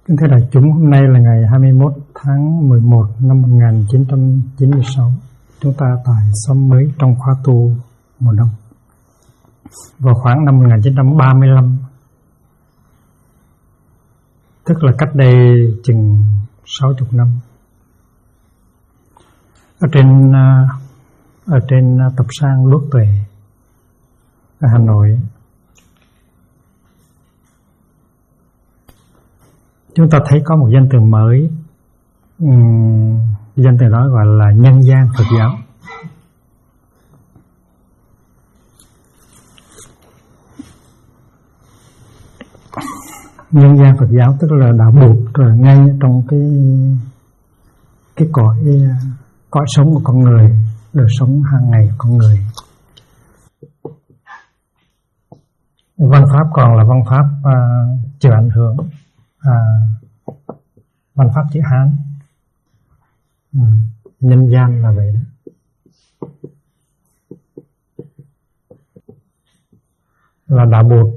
Kính thưa đại chúng, hôm nay là ngày 21 tháng 11 năm 1996. Chúng ta tại xóm mới trong khóa tu mùa đông. Vào khoảng năm 1935, tức là cách đây chừng 60 năm, ở trên tập san Luốc Tuệ ở Hà Nội, chúng ta thấy có một danh từ mới. Danh từ đó gọi là nhân gian Phật giáo. Nhân gian Phật giáo tức là đạo Bụt rồi ngay trong cái cõi sống của con người, đời sống hàng ngày của con người. Văn pháp còn là văn pháp chịu ảnh hưởng văn pháp chữ Hán. Nhân gian là vậy đó. Là đạo Bụt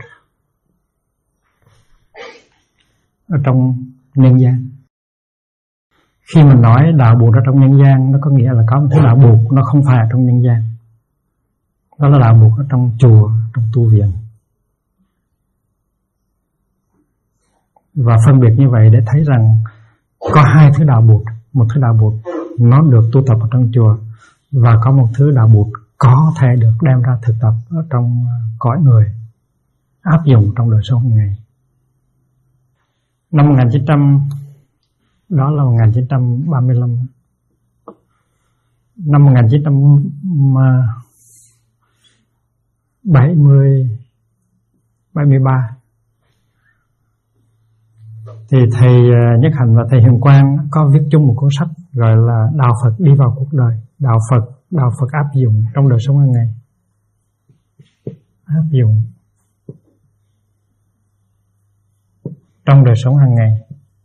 ở trong nhân gian. Khi mình nói đạo Bụt ở trong nhân gian, nó có nghĩa là có một thứ đạo Bụt nó không phải ở trong nhân gian. Đó là đạo Bụt ở trong chùa, trong tu viện. Và phân biệt như vậy để thấy rằng có hai thứ đạo Bụt. Một thứ đạo Bụt nó được tu tập ở trong chùa, và có một thứ đạo Bụt có thể được đem ra thực tập ở trong cõi người, áp dụng trong đời sống hàng ngày. Năm 1935, năm 1973 thì thầy Nhất Hạnh và thầy Hiền Quang có viết chung một cuốn sách gọi là Đạo Phật đi vào cuộc đời. Đạo Phật áp dụng trong đời sống hàng ngày. Áp dụng trong đời sống hàng ngày.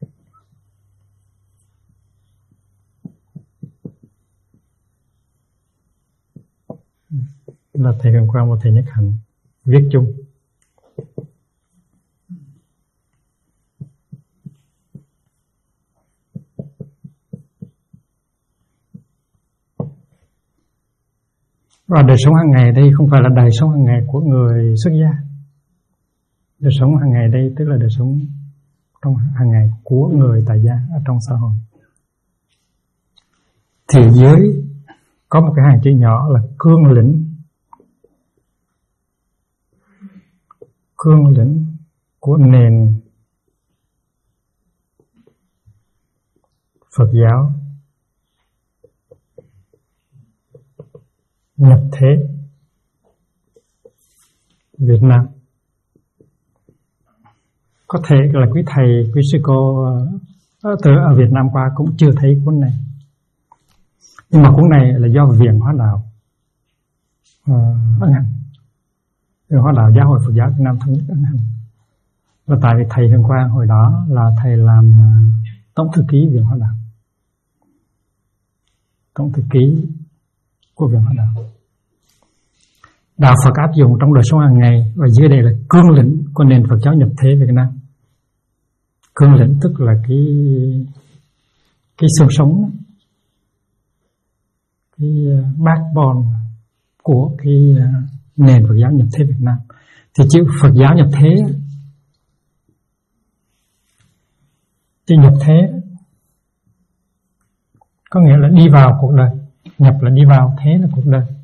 Là thầy Hiền Quang và thầy Nhất Hạnh viết chung. Và đời sống hàng ngày đây không phải là đời sống hàng ngày của người xuất gia. Đời sống hàng ngày đây tức là đời sống trong hàng ngày của người tại gia ở trong xã hội. Thì dưới có một cái hàng chữ nhỏ là cương lĩnh của nền Phật giáo nhập thế Việt Nam. Có thể là quý thầy, quý sư cô ở Việt Nam qua cũng chưa thấy cuốn này. Nhưng mà cuốn này là do Viện Hóa Đạo ấn hành. Viện Hóa Đạo Giáo hội Phật giáo Việt Nam thống nhất ấn hành. Và tại vì thầy Hiền Quang hồi đó là thầy làm tổng thư ký Viện Hóa Đạo. Tổng thư ký của Viện Hóa Đạo. Đạo Phật áp dụng trong đời sống hàng ngày, và dưới đây là cương lĩnh của nền Phật giáo nhập thế Việt Nam. Cương lĩnh tức là cái xương sống, cái backbone của cái nền Phật giáo nhập thế Việt Nam. Thì chữ Phật giáo nhập thế, chữ nhập thế có nghĩa là đi vào cuộc đời. Nhập là đi vào, thế là cuộc đời.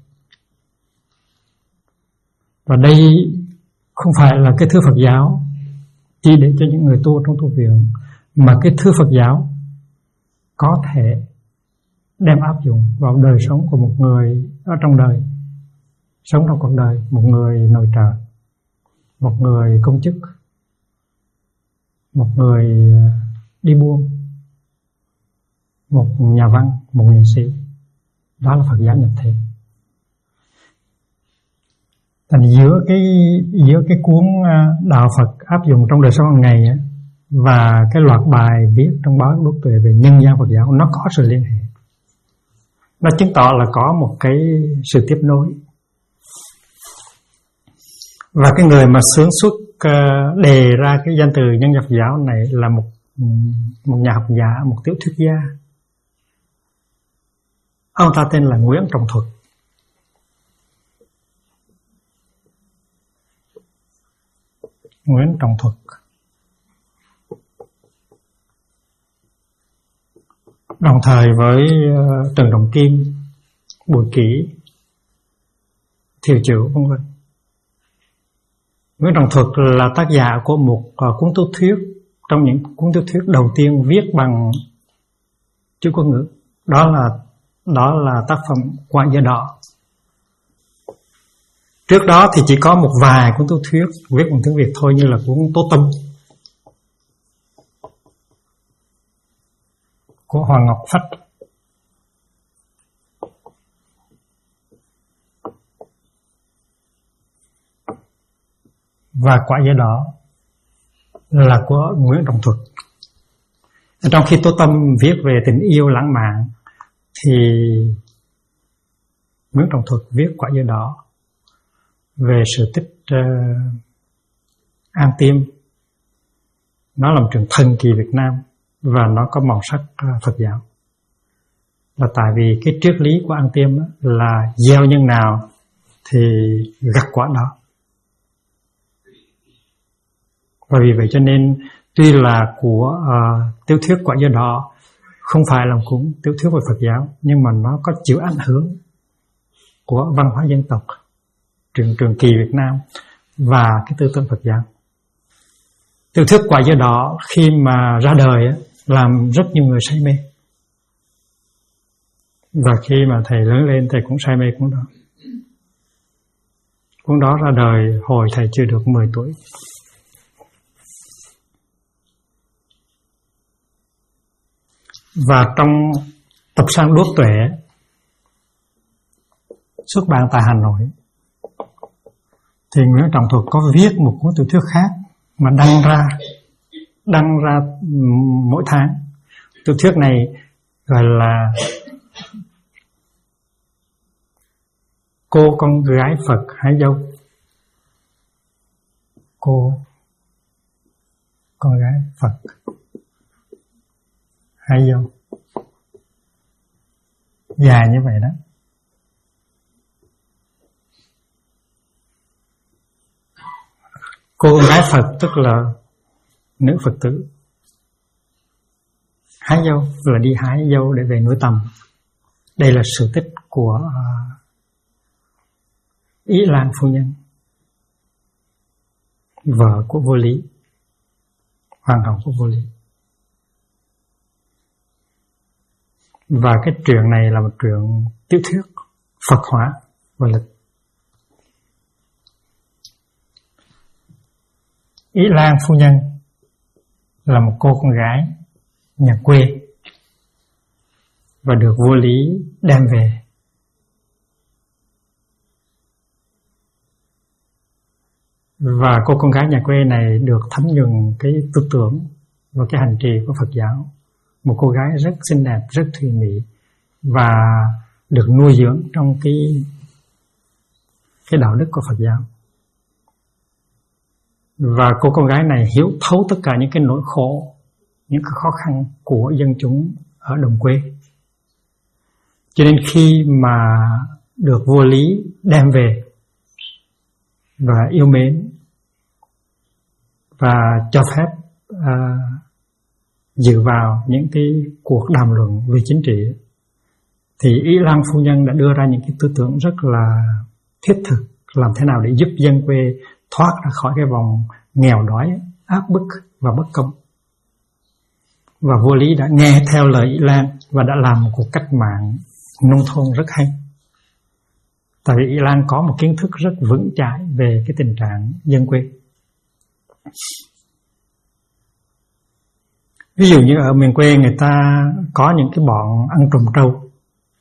Và đây không phải là cái thư Phật giáo chỉ để cho những người tu trong tu viện, mà cái thư Phật giáo có thể đem áp dụng vào đời sống của một người ở trong đời, sống trong cuộc đời, một người nội trợ, một người công chức, một người đi buôn, một nhà văn, một nghệ sĩ. Đó là Phật giáo nhập thế. Thành giữa cái cuốn Đạo Phật áp dụng trong đời sống hàng ngày và cái loạt bài viết trong báo Luốc Tuệ về nhân gian Phật giáo, nó có sự liên hệ. Nó chứng tỏ là có một cái sự tiếp nối. Và cái người mà xướng xuất đề ra cái danh từ nhân gian Phật giáo này là một nhà học giả, một tiểu thuyết gia. Ông ta tên là Nguyễn Trọng Thuật. Nguyễn Trọng Thuật đồng thời với Trần Trọng Kim, Bùi Kỷ, Thiều Chữ vân vân. Nguyễn Trọng Thuật là tác giả của một cuốn tiểu thuyết, trong những cuốn tiểu thuyết đầu tiên viết bằng chữ quốc ngữ. Đó là tác phẩm Quả Dừa Đỏ. Trước đó thì chỉ có một vài cuốn tiểu thuyết viết bằng tiếng Việt thôi, như là cuốn Tố Tâm của Hoàng Ngọc Phách, và Quả Dừa Đỏ là của Nguyễn Trọng Thuật. Trong khi Tố Tâm viết về tình yêu lãng mạn thì Nguyễn Trọng Thuật viết Quả Dừa Đỏ về sự tích An Tiêm. Nó là một trường thần kỳ Việt Nam và nó có màu sắc Phật giáo. Là tại vì cái triết lý của An Tiêm là gieo nhân nào thì gặt quả đó. Và vì vậy cho nên tuy là của tiểu thuyết Quả Dừa Đỏ không phải là cuốn tiểu thuyết về Phật giáo, nhưng mà nó có chịu ảnh hưởng của văn hóa dân tộc, trường kỳ Việt Nam và cái tư tưởng Phật giáo. Tiểu thuyết Quả Dừa Đỏ khi mà ra đời làm rất nhiều người say mê. Và khi mà thầy lớn lên thầy cũng say mê cuốn đó. Cuốn đó ra đời hồi thầy chưa được 10 tuổi. Và trong tập Sang Đuốc Tuệ xuất bản tại Hà Nội thì Nguyễn Trọng Thuật có viết một cuốn tiểu thuyết khác mà đăng ra mỗi tháng. Tiểu thuyết này gọi là Cô con gái Phật hái dâu. Cô con gái Phật hái dâu. Dài như vậy đó. Cô con gái Phật tức là nữ Phật tử. Hái dâu là đi hái dâu để về nuôi tầm. Đây là sự tích của Ý Lan phu nhân, vợ của vua Lý, hoàng hậu của vua Lý. Và cái truyện này là một truyện tiểu thuyết Phật hóa và lịch. Ý Lan phu nhân là một cô con gái nhà quê và được vua Lý đem về. Và cô con gái nhà quê này được thấm nhuần cái tư tưởng và cái hành trì của Phật giáo. Một cô gái rất xinh đẹp, rất thùy mị và được nuôi dưỡng trong cái đạo đức của Phật giáo. Và cô con gái này hiểu thấu tất cả những cái nỗi khổ, những cái khó khăn của dân chúng ở đồng quê. Cho nên khi mà được vua Lý đem về và yêu mến và cho phép dự vào những cái cuộc đàm luận về chính trị, thì Ý Lan phu nhân đã đưa ra những cái tư tưởng rất là thiết thực, làm thế nào để giúp dân quê thoát ra khỏi cái vòng nghèo đói, áp bức và bất công. Và vua Lý đã nghe theo lời Ý Lan và đã làm một cuộc cách mạng nông thôn rất hay. Tại vì Ý Lan có một kiến thức rất vững chãi về cái tình trạng dân quê. Ví dụ như ở miền quê người ta có những cái bọn ăn trộm trâu.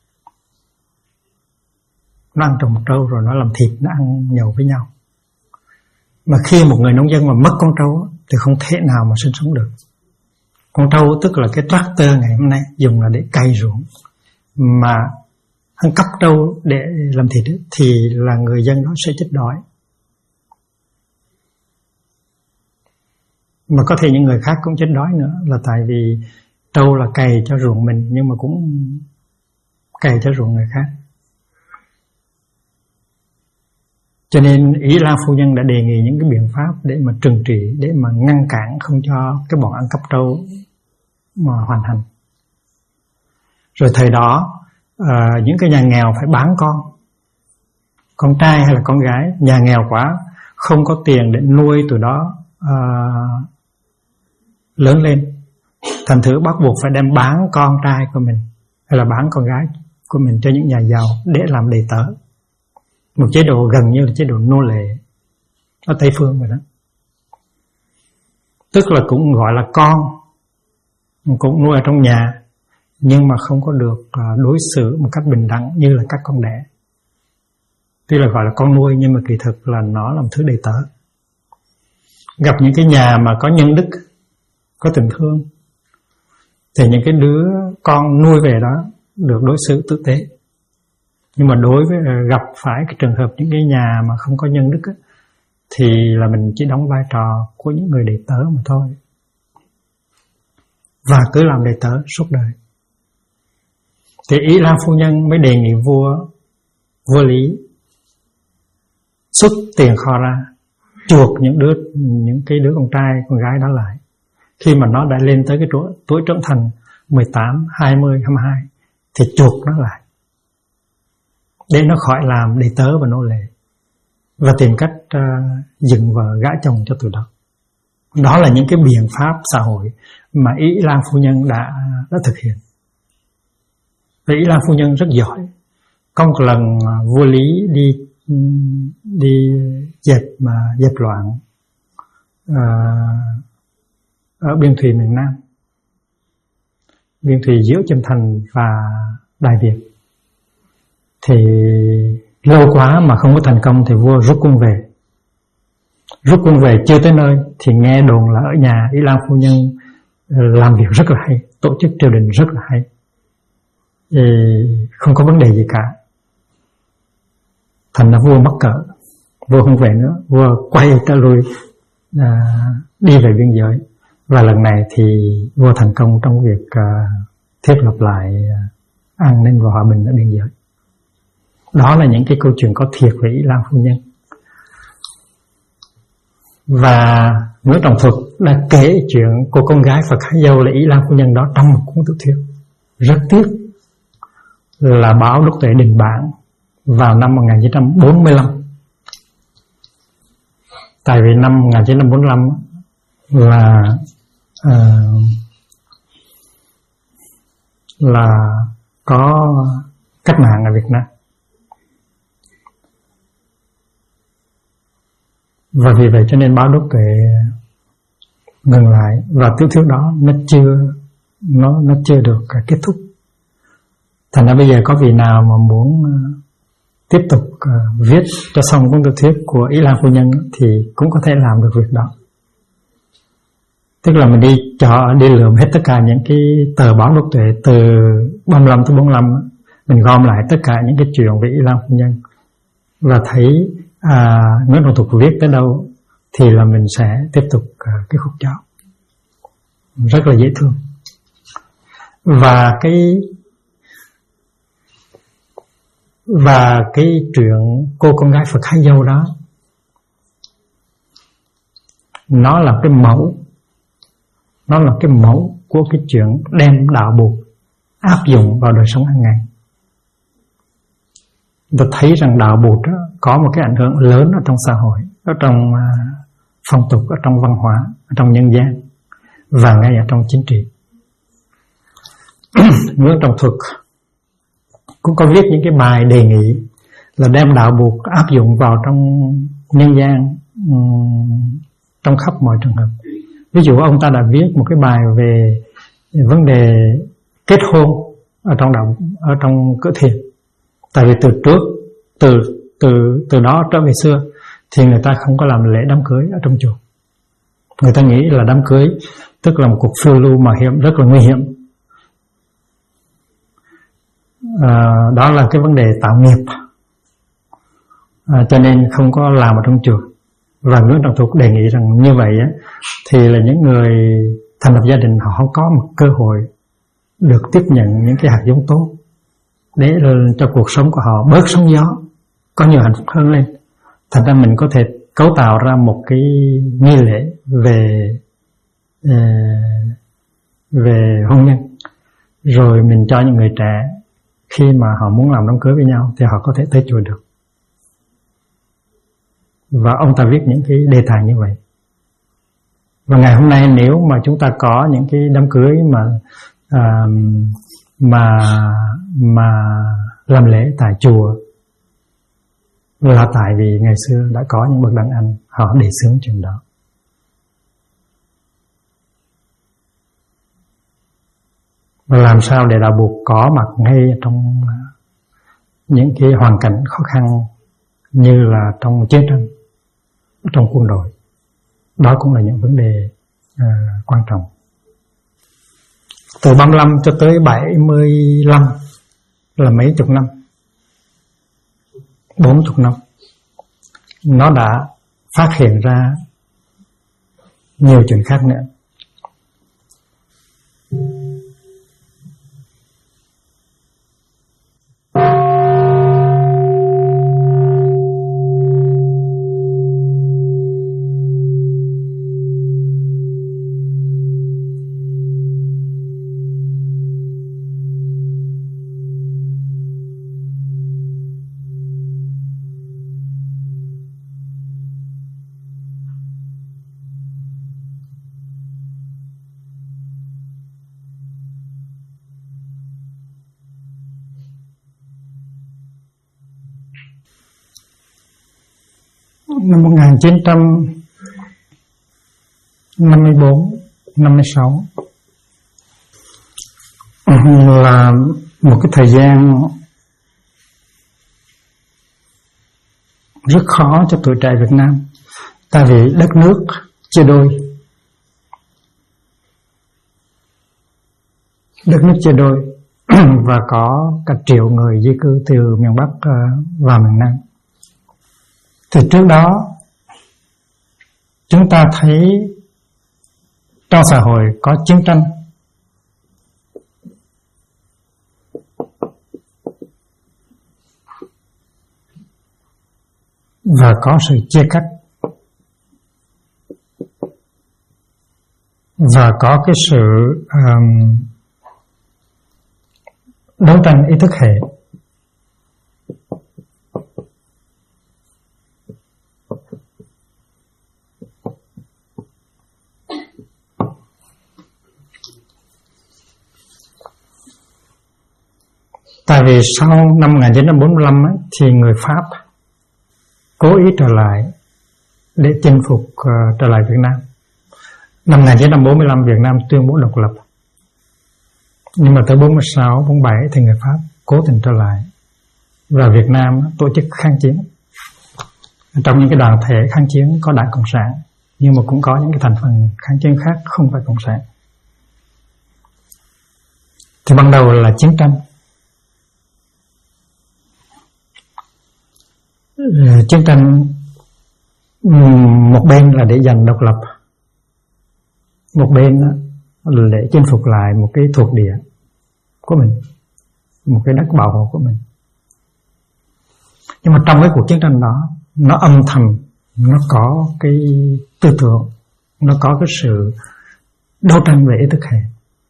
Nó ăn trộm trâu rồi nó làm thịt, nó ăn nhậu với nhau. Mà khi một người nông dân mà mất con trâu thì không thể nào mà sinh sống được. Con trâu tức là cái tractor ngày hôm nay dùng là để cày ruộng. Mà ăn cắp trâu để làm thịt thì là người dân đó sẽ chết đói. Mà có thể những người khác cũng chết đói nữa, là tại vì trâu là cày cho ruộng mình nhưng mà cũng cày cho ruộng người khác. Cho nên Ý Lan phu nhân đã đề nghị những cái biện pháp để mà trừng trị, để mà ngăn cản không cho cái bọn ăn cắp trâu mà hoàn thành. Rồi thời đó những cái nhà nghèo phải bán con trai hay là con gái. Nhà nghèo quá không có tiền để nuôi tụi đó lớn lên, thành thử bắt buộc phải đem bán con trai của mình hay là bán con gái của mình cho những nhà giàu để làm đầy tớ. Một chế độ gần như là chế độ nô lệ ở Tây Phương rồi đó. Tức là cũng gọi là con, cũng nuôi ở trong nhà, nhưng mà không có được đối xử một cách bình đẳng như là các con đẻ. Tuy là gọi là con nuôi nhưng mà kỳ thực là nó là một thứ đầy tớ. Gặp những cái nhà mà có nhân đức, có tình thương, thì những cái đứa con nuôi về đó được đối xử tử tế. Nhưng mà đối với gặp phải cái trường hợp những cái nhà mà không có nhân đức thì là mình chỉ đóng vai trò của những người đầy tớ mà thôi, và cứ làm đầy tớ suốt đời. Thì Ý Lan phu nhân mới đề nghị vua Lý xuất tiền kho ra chuộc những cái đứa con trai con gái đó lại. Khi mà nó đã lên tới cái tuổi trưởng thành 18, 20, 22 thì chuộc nó lại để nó khỏi làm đầy tớ và nô lệ, và tìm cách dựng vợ gả chồng cho tụi đó. Đó là những cái biện pháp xã hội mà Ý Lan phu nhân đã thực hiện. Và Ý Lan phu nhân rất giỏi. Có một lần vua Lý đi dẹp loạn ở biên thùy miền Nam, biên thùy giữa Chiêm Thành và Đại Việt. Thì lâu quá mà không có thành công thì vua rút quân về. Rút quân về chưa tới nơi thì nghe đồn là ở nhà Ý Lan phu nhân làm việc rất là hay, tổ chức triều đình rất là hay, không có vấn đề gì cả. Thành ra vua mắc cỡ, vua không về nữa, vua quay trở lui đi về biên giới. Và lần này thì vua thành công trong việc thiết lập lại an ninh và hòa bình ở biên giới. Đó là những cái câu chuyện có thiệt về Ý Lan phu nhân. Và Nguyễn Trọng Thuật đã kể chuyện của con gái Phật Khải Dâu là Ý Lan phu nhân đó trong một cuốn tiểu thuyết. Rất tiếc là báo Đốc Tuệ đình bản vào năm 1945. Tại vì năm 1945 là có cách mạng ở Việt Nam. Và vì vậy cho nên báo Đốc Tuệ ngừng lại, và tiểu thuyết đó nó chưa được kết thúc. Thành ra bây giờ có vị nào mà muốn tiếp tục viết cho xong cuốn tiểu thuyết của Ý Lan phu nhân thì cũng có thể làm được việc đó. Tức là mình đi lượm hết tất cả những cái tờ báo Đốc Tuệ từ 35 tới 45, mình gom lại tất cả những cái chuyện về Ý Lan phu nhân và thấy Nguyễn Trọng Thuật viết tới đâu thì là mình sẽ tiếp tục cái khúc đó. Rất là dễ thương. Và cái chuyện cô con gái Phật Khải Dâu đó, nó là cái mẫu của cái chuyện đem đạo Bụt áp dụng vào đời sống hàng ngày. Tôi thấy rằng đạo Bụt đó có một cái ảnh hưởng lớn ở trong xã hội, ở trong phong tục, ở trong văn hóa, ở trong nhân gian và ngay ở trong chính trị. Nguyễn Trọng Thuật cũng có viết những cái bài đề nghị là đem đạo Bụt áp dụng vào trong nhân gian trong khắp mọi trường hợp. Ví dụ ông ta đã viết một cái bài về vấn đề kết hôn ở trong cỡ thiền. Tại vì từ đó trở về xưa thì người ta không có làm lễ đám cưới ở trong chùa. Người ta nghĩ là đám cưới tức là một cuộc phiêu lưu mạo hiểm rất là nguy hiểm. Đó là cái vấn đề tạo nghiệp, cho nên không có làm ở trong chùa. Và Nguyễn Trọng Thục đề nghị rằng như vậy á, thì là những người thành lập gia đình họ không có một cơ hội được tiếp nhận những cái hạt giống tốt để cho cuộc sống của họ bớt sóng gió, có nhiều hạnh phúc hơn lên. Thành ra mình có thể cấu tạo ra một cái nghi lễ về hôn nhân, rồi mình cho những người trẻ khi mà họ muốn làm đám cưới với nhau thì họ có thể tới chùa được. Và ông ta viết những cái đề tài như vậy. Và ngày hôm nay nếu mà chúng ta có những cái đám cưới mà làm lễ tại chùa, là tại vì ngày xưa đã có những bậc đàn anh họ đề xướng chuyện đó. Và làm sao để đạo buộc có mặt ngay trong những cái hoàn cảnh khó khăn như là trong chiến tranh, trong quân đội. Đó cũng là những vấn đề quan trọng. Từ 35 cho tới 75 là mấy chục năm, 40 năm, nó đã phát hiện ra nhiều chuyện khác nữa. Năm 1954, 56 là một cái thời gian rất khó cho tuổi trẻ Việt Nam. Tại vì đất nước chia đôi. Đất nước chia đôi và có cả triệu người di cư từ miền Bắc vào miền Nam. Thì trước đó chúng ta thấy trong xã hội có chiến tranh, và có sự chia cắt, và có cái sự đấu tranh ý thức hệ. Tại vì sau năm 1945 ấy, thì người Pháp cố ý trở lại để chinh phục trở lại Việt Nam. Năm 1945 Việt Nam tuyên bố độc lập. Nhưng mà tới 46, 47 thì người Pháp cố tình trở lại. Và Việt Nam tổ chức kháng chiến. Trong những cái đoàn thể kháng chiến có Đảng Cộng sản, nhưng mà cũng có những cái thành phần kháng chiến khác không phải Cộng sản. Thì ban đầu là chiến tranh. Chiến tranh một bên là để giành độc lập, một bên là để chinh phục lại một cái thuộc địa của mình, một cái đất bảo hộ của mình. Nhưng mà trong cái cuộc chiến tranh đó, nó âm thầm, nó có cái tư tưởng, nó có cái sự đấu tranh về ý thức hệ.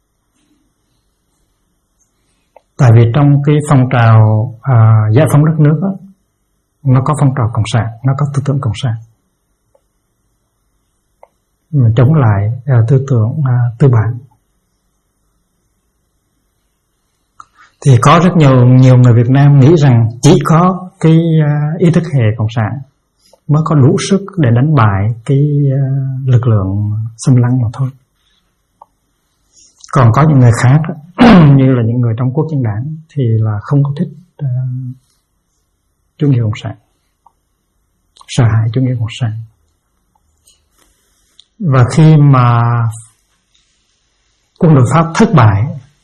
Tại vì trong cái phong trào giải phóng đất nước đó, nó có phong trào cộng sản, nó có tư tưởng cộng sản, chống lại tư tưởng tư bản. Thì có rất nhiều người Việt Nam nghĩ rằng chỉ có cái ý thức hệ cộng sản mới có đủ sức để đánh bại cái lực lượng xâm lăng mà thôi. Còn có những người khác như là những người trong Quốc dân đảng thì là không có thích chủ nghĩa cộng sản, sợ hãi chủ nghĩa cộng sản. Và khi mà quân đội Pháp thất bại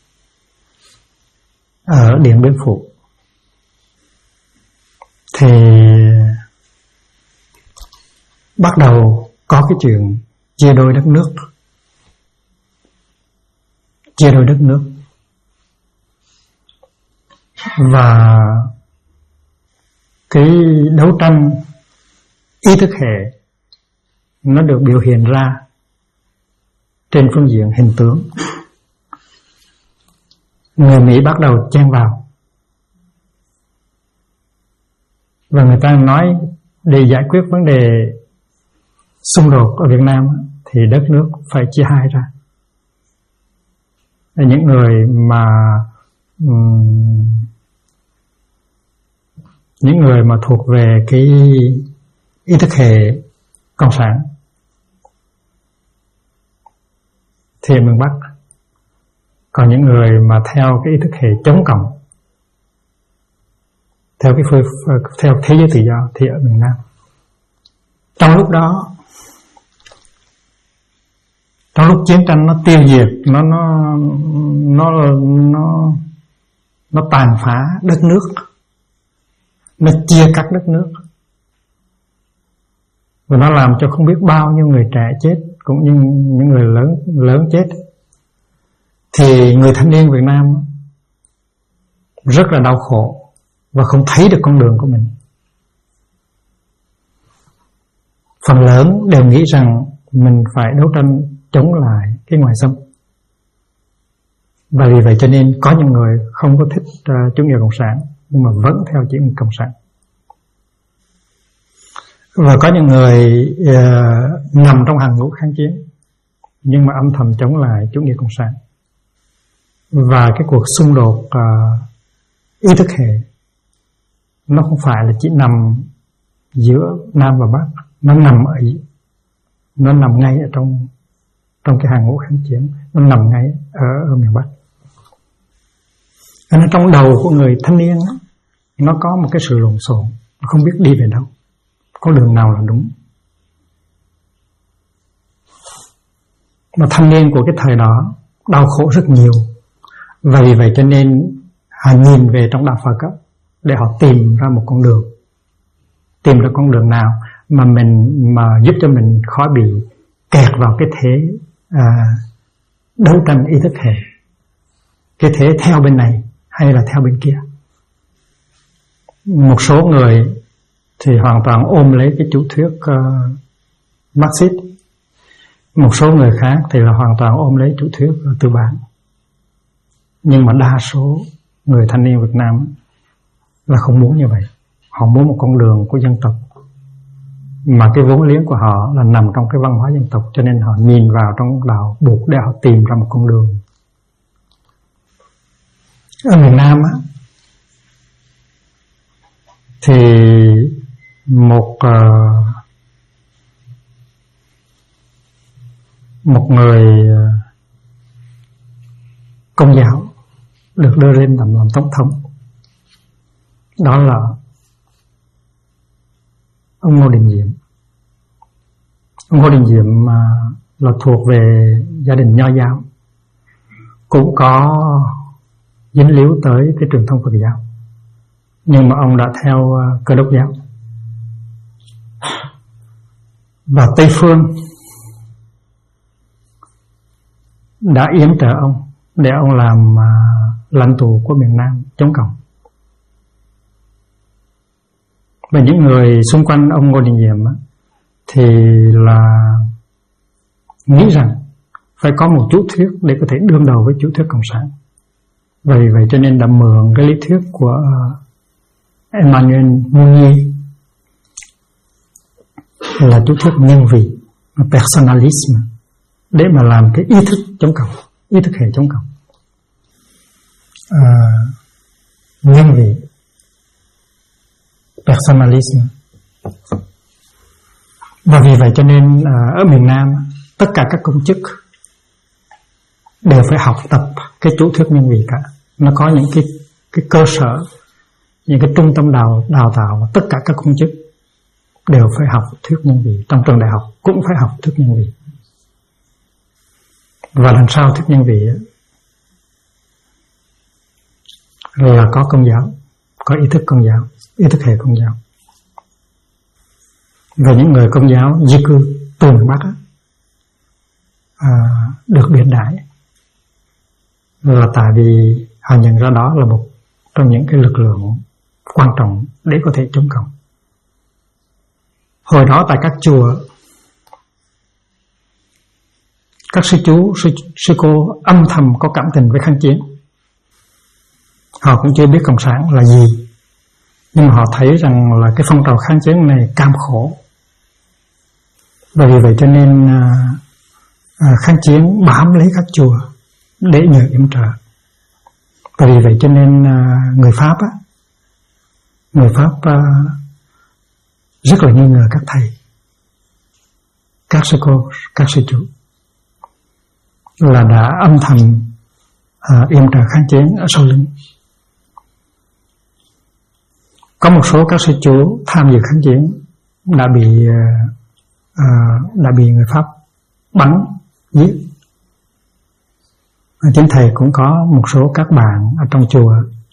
ở Điện Biên Phủ thì bắt đầu có cái chuyện chia đôi đất nước. Chia đôi đất nước. Và cái đấu tranh ý thức hệ nó được biểu hiện ra trên phương diện hình tướng. Người Mỹ bắt đầu chen vào. Và người ta nói để giải quyết vấn đề xung đột ở Việt Nam thì đất nước phải chia hai ra. Những người mà thuộc về cái ý thức hệ cộng sản thì ở miền Bắc, còn những người mà theo cái ý thức hệ chống cộng, theo thế giới tự do thì ở miền Nam. Trong lúc chiến tranh nó tiêu diệt, nó tàn phá đất nước, nó chia cắt đất nước, và nó làm cho không biết bao nhiêu người trẻ chết, cũng như những người lớn chết, thì người thanh niên Việt Nam rất là đau khổ và không thấy được con đường của mình. Phần lớn đều nghĩ rằng mình phải đấu tranh chống lại cái ngoại xâm. Và vì vậy cho nên có những người không có thích chủ nghĩa cộng sản, nhưng mà vẫn theo chủ nghĩa cộng sản. Và có những người nằm trong hàng ngũ kháng chiến, nhưng mà âm thầm chống lại chủ nghĩa cộng sản. Và cái cuộc xung đột ý thức hệ nó không phải là chỉ nằm giữa Nam và Bắc, nó nằm ngay ở trong cái hàng ngũ kháng chiến, nó nằm ngay ở miền Bắc. Cho nên trong đầu của người thanh niên nó có một cái sự lộn xộn, nó không biết đi về đâu, có đường nào là đúng. Mà thanh niên của cái thời đó đau khổ rất nhiều, và vì vậy cho nên họ nhìn về trong đạo Phật để họ tìm ra một con đường, tìm ra con đường nào mà giúp cho mình khỏi bị kẹt vào cái thế đấu tranh ý thức hệ, cái thế theo bên này hay là theo bên kia. Một số người thì hoàn toàn ôm lấy cái chủ thuyết Marxist, một số người khác thì là hoàn toàn ôm lấy chủ thuyết tư bản. Nhưng mà đa số người thanh niên Việt Nam là không muốn như vậy. Họ muốn một con đường của dân tộc, mà cái vốn liếng của họ là nằm trong cái văn hóa dân tộc, cho nên họ nhìn vào trong đạo buộc để họ tìm ra một con đường. Ở miền Nam thì một người Công giáo được đưa lên làm tổng thống, đó là ông Ngô Đình Diệm. Ông Ngô Đình Diệm là thuộc về gia đình Nho giáo, cũng có dính líu tới cái truyền thông Phật giáo, nhưng mà ông đã theo Cơ đốc giáo. Và Tây Phương đã yểm trợ ông để ông làm lãnh tụ của miền Nam chống cộng. Và những người xung quanh ông Ngô Đình Diệm thì là nghĩ rằng phải có một chủ thuyết để có thể đương đầu với chủ thuyết cộng sản. Vì vậy cho nên đã mượn cái lý thuyết của Emmanuel Mounier là chủ thuyết nhân vị, personalism, để mà làm cái ý thức chống cộng, ý thức hệ chống cộng. Nhân vị, personalism. Và vì vậy cho nên ở miền Nam tất cả các công chức đều phải học tập cái chủ thuyết nhân vị cả. Nó có những cái cơ sở, những cái trung tâm đào tạo mà tất cả các công chức đều phải học thuyết nhân vị. Trong trường đại học cũng phải học thuyết nhân vị. Và đằng sau thuyết nhân vị là có Công giáo, có ý thức Công giáo, ý thức hệ Công giáo. Và những người Công giáo di cư từ miền Bắc được biệt đãi là tại vì họ nhận ra đó là một trong những cái lực lượng quan trọng để có thể chống cộng. Hồi đó tại các chùa, các sư chú, sư cô âm thầm có cảm tình với kháng chiến. Họ cũng chưa biết cộng sản là gì, nhưng mà họ thấy rằng là cái phong trào kháng chiến này cam khổ. Và vì vậy cho nên kháng chiến bám lấy các chùa để nhờ yểm trợ. Và vì vậy cho nên người Pháp rất là nghi ngờ các thầy, các sư cô, các sư chủ là đã âm thầm yểm trợ kháng chiến ở sau lưng. Có một số các sư chủ tham dự kháng chiến đã bị người Pháp bắn giết. Chính thầy cũng có một số các bạn ở trong chùa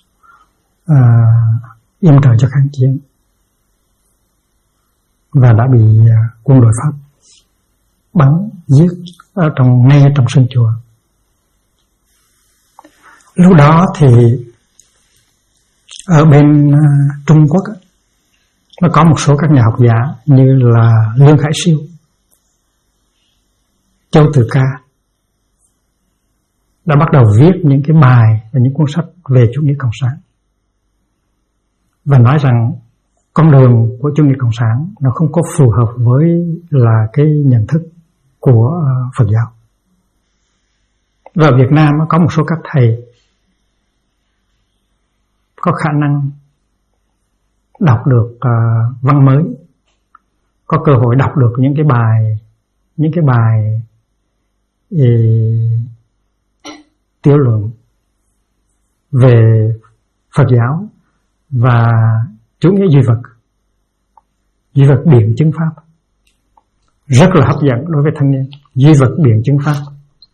yểm trợ cho kháng chiến và đã bị quân đội Pháp bắn giết ngay trong sân chùa. Lúc đó thì ở bên Trung Quốc nó có một số các nhà học giả như là Lương Khải Siêu, Châu Từ Ca đã bắt đầu viết những cái bài và những cuốn sách về chủ nghĩa cộng sản và nói rằng con đường của chủ nghĩa cộng sản nó không có phù hợp với là cái nhận thức của Phật giáo. Và ở Việt Nam có một số các thầy có khả năng đọc được văn mới, có cơ hội đọc được những cái bài tiểu luận về Phật giáo và chủ nghĩa duy vật biện chứng pháp, rất là hấp dẫn đối với thanh niên. Duy vật biện chứng pháp.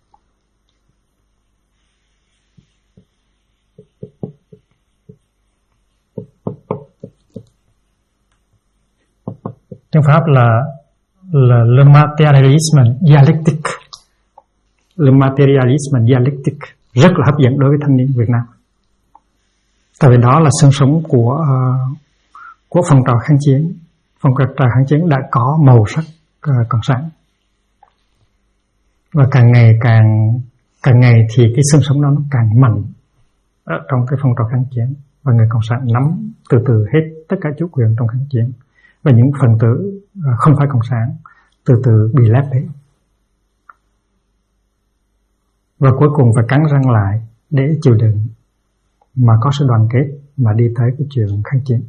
Trong pháp là le materialisme dialectique. Le materialisme dialectique rất là hấp dẫn đối với thanh niên Việt Nam. Tại vì đó là xương sống của phong trào kháng chiến. Phong trào kháng chiến đã có màu sắc cộng sản. Và càng ngày thì cái xương sống đó nó càng mạnh ở trong cái phong trào kháng chiến. Và người cộng sản nắm từ từ hết tất cả chủ quyền trong kháng chiến. Và những phần tử không phải cộng sản từ từ bị lép bế. Và cuối cùng phải cắn răng lại để chịu đựng mà có sự đoàn kết mà đi tới cái chuyện kháng chiến.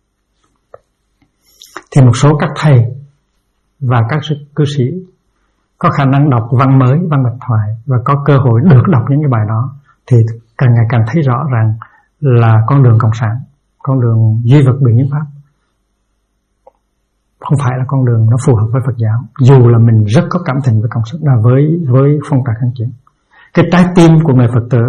Thì một số các thầy và các cư sĩ có khả năng đọc văn mới, văn bạch thoại và có cơ hội được đọc những cái bài đó thì càng ngày càng thấy rõ ràng là con đường cộng sản, con đường duy vật biện chứng pháp không phải là con đường nó phù hợp với Phật giáo, dù là mình rất có cảm tình với cộng sản với phong trào kháng chiến. Cái trái tim của người Phật tử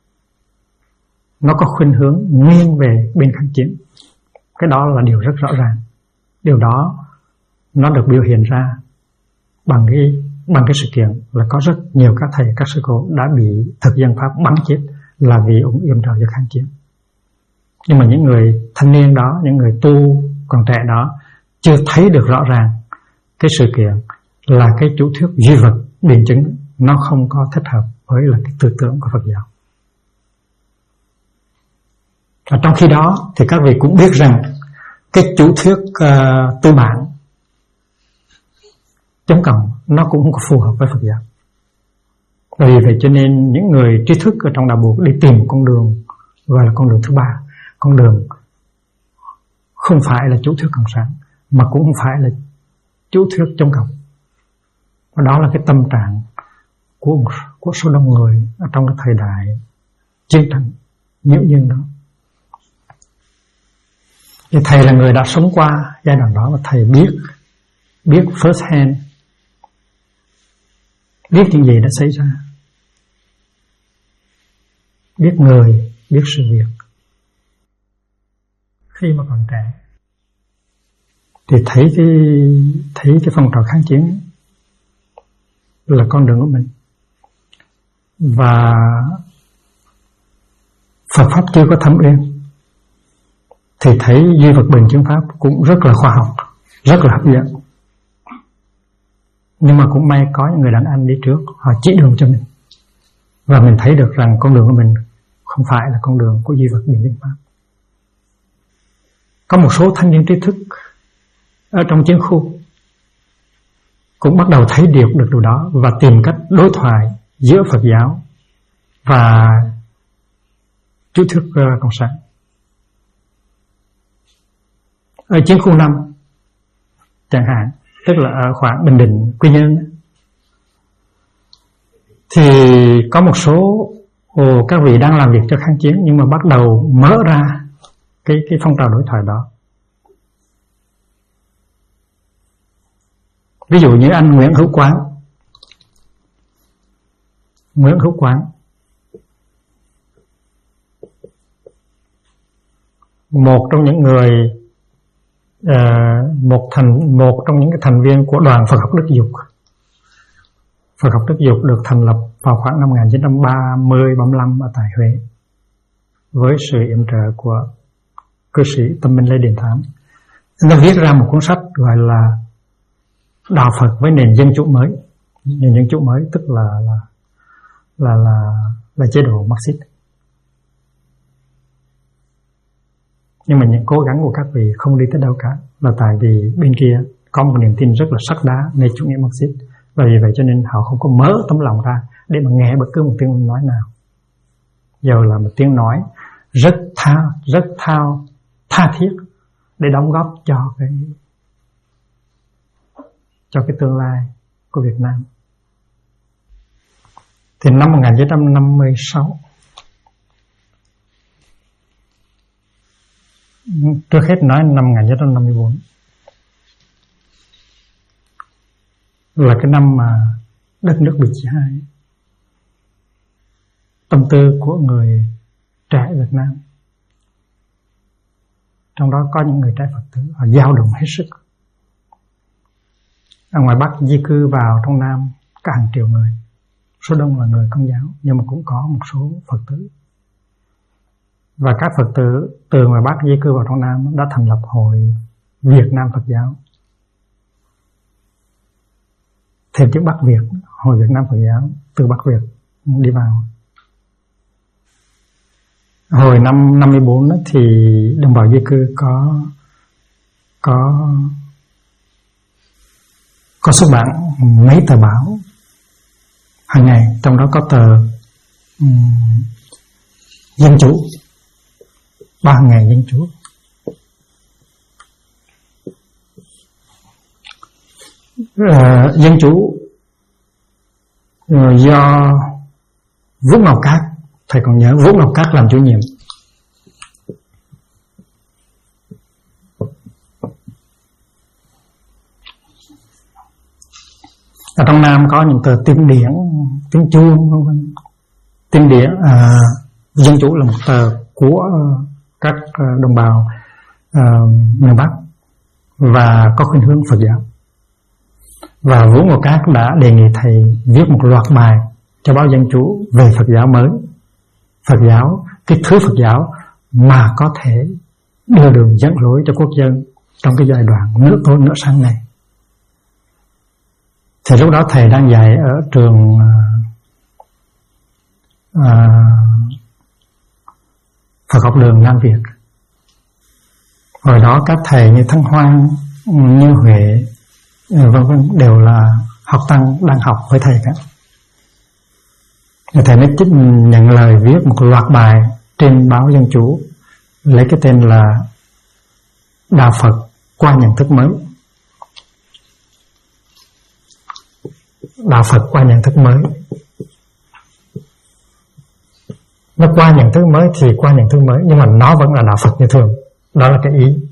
nó có khuynh hướng nghiêng về bên kháng chiến. Cái đó là điều rất rõ ràng. Điều đó nó được biểu hiện ra bằng cái sự kiện là có rất nhiều các thầy, các sư cô đã bị thực dân Pháp bắn chết là vì ông yểm trợ cho kháng chiến. Nhưng mà những người thanh niên đó, những người tu còn trẻ đó chưa thấy được rõ ràng cái sự kiện là cái chủ thuyết duy vật biện chứng nó không có thích hợp với là cái tư tưởng của Phật giáo. Và trong khi đó thì các vị cũng biết rằng cái chủ thuyết tư bản chống cộng nó cũng không có phù hợp với Phật giáo. Vì vậy cho nên những người trí thức ở trong đạo Buddha đi tìm một con đường gọi là con đường thứ ba, con đường không phải là chủ thuyết cộng sản mà cũng không phải là chủ thuyết chống cộng. Và đó là cái tâm trạng của số đông người ở trong cái thời đại chiến tranh nhiễu nhương đó. Thì thầy là người đã sống qua giai đoạn đó và thầy biết first hand, biết những gì đã xảy ra, biết người, biết sự việc. Khi mà còn trẻ thì thấy cái phong trào kháng chiến là con đường của mình. Và Phật pháp chưa có thâm uyên thì thấy duy vật bình chứng pháp cũng rất là khoa học, rất là hấp dẫn. Nhưng mà cũng may có những người đàn anh đi trước, họ chỉ đường cho mình, và mình thấy được rằng con đường của mình không phải là con đường của duy vật bình chứng pháp. Có một số thanh niên trí thức ở trong chiến khu cũng bắt đầu thấy được điều đó và tìm cách đối thoại giữa Phật giáo và chủ thuyết cộng sản. Ở chiến khu 5 chẳng hạn, tức là ở khoảng Bình Định, Quy Nhơn, thì có một số các vị đang làm việc cho kháng chiến nhưng mà bắt đầu mở ra cái phong trào đối thoại đó. Ví dụ như anh Nguyễn Hữu Quán, một trong những người một trong những cái thành viên của đoàn Phật học Đức Dục. Phật học Đức Dục được thành lập vào khoảng năm 1930-35 ở tại Huế với sự yểm trợ của cư sĩ Tâm Minh Lê Điền Thám. Anh ta viết ra một cuốn sách gọi là Đạo Phật với nền dân chủ mới. Nền dân chủ mới tức là chế độ Marxist. Nhưng mà những cố gắng của các vị không đi tới đâu cả, là tại vì bên kia có một niềm tin rất là sắt đá về chủ nghĩa Marxist, và vì vậy cho nên họ không có mở tấm lòng ra để mà nghe bất cứ một tiếng nói nào, giờ là một tiếng nói rất tha thiết để đóng góp cho cái tương lai của Việt Nam. Thì năm 1956, trước hết nói năm 1954 là cái năm mà đất nước bị chia hai. Tâm tư của người trẻ Việt Nam, trong đó có những người trẻ Phật tử, họ dao động hết sức. Ở ngoài Bắc di cư vào trong Nam cả hàng triệu người, số đông là người Công giáo, nhưng mà cũng có một số Phật tử. Và các Phật tử từ ngoài Bắc di cư vào trong Nam đã thành lập Hội Việt Nam Phật giáo, thêm chữ Bắc Việt, Hội Việt Nam Phật giáo, từ Bắc Việt đi vào. Hồi năm 54 thì đồng bào di cư có xuất bản mấy tờ báo hàng ngày, trong đó có tờ Dân Chủ, 3 ngày Dân Chủ. Dân Chủ do Vũ Ngọc Cát, thầy còn nhớ, Vũ Ngọc Cát làm chủ nhiệm. Ở trong Nam có những tờ Tiếng Điển, Tiếng Chuông, Tiếng Điển. Dân Chủ là một tờ của các đồng bào miền Bắc và có khuynh hướng Phật giáo. Và Vũ Ngọc Cát đã đề nghị thầy viết một loạt bài cho báo Dân Chủ về Phật giáo mới, Phật giáo, cái thứ Phật giáo mà có thể đưa đường dẫn lối cho quốc dân trong cái giai đoạn nửa tối nửa sáng này. Thì lúc đó thầy đang dạy ở trường Phật học đường Nam Việt. Hồi đó các thầy như Thăng Hoan, như Huệ, vân vân đều là học tăng đang học với thầy cả. Thầy mới nhận lời viết một loạt bài trên báo Dân Chủ, lấy cái tên là Đạo Phật qua nhận thức mới. Đạo Phật qua nhận thức mới. Nó qua nhận thức mới thì qua nhận thức mới, nhưng mà nó vẫn là đạo Phật như thường. Đó là cái ý.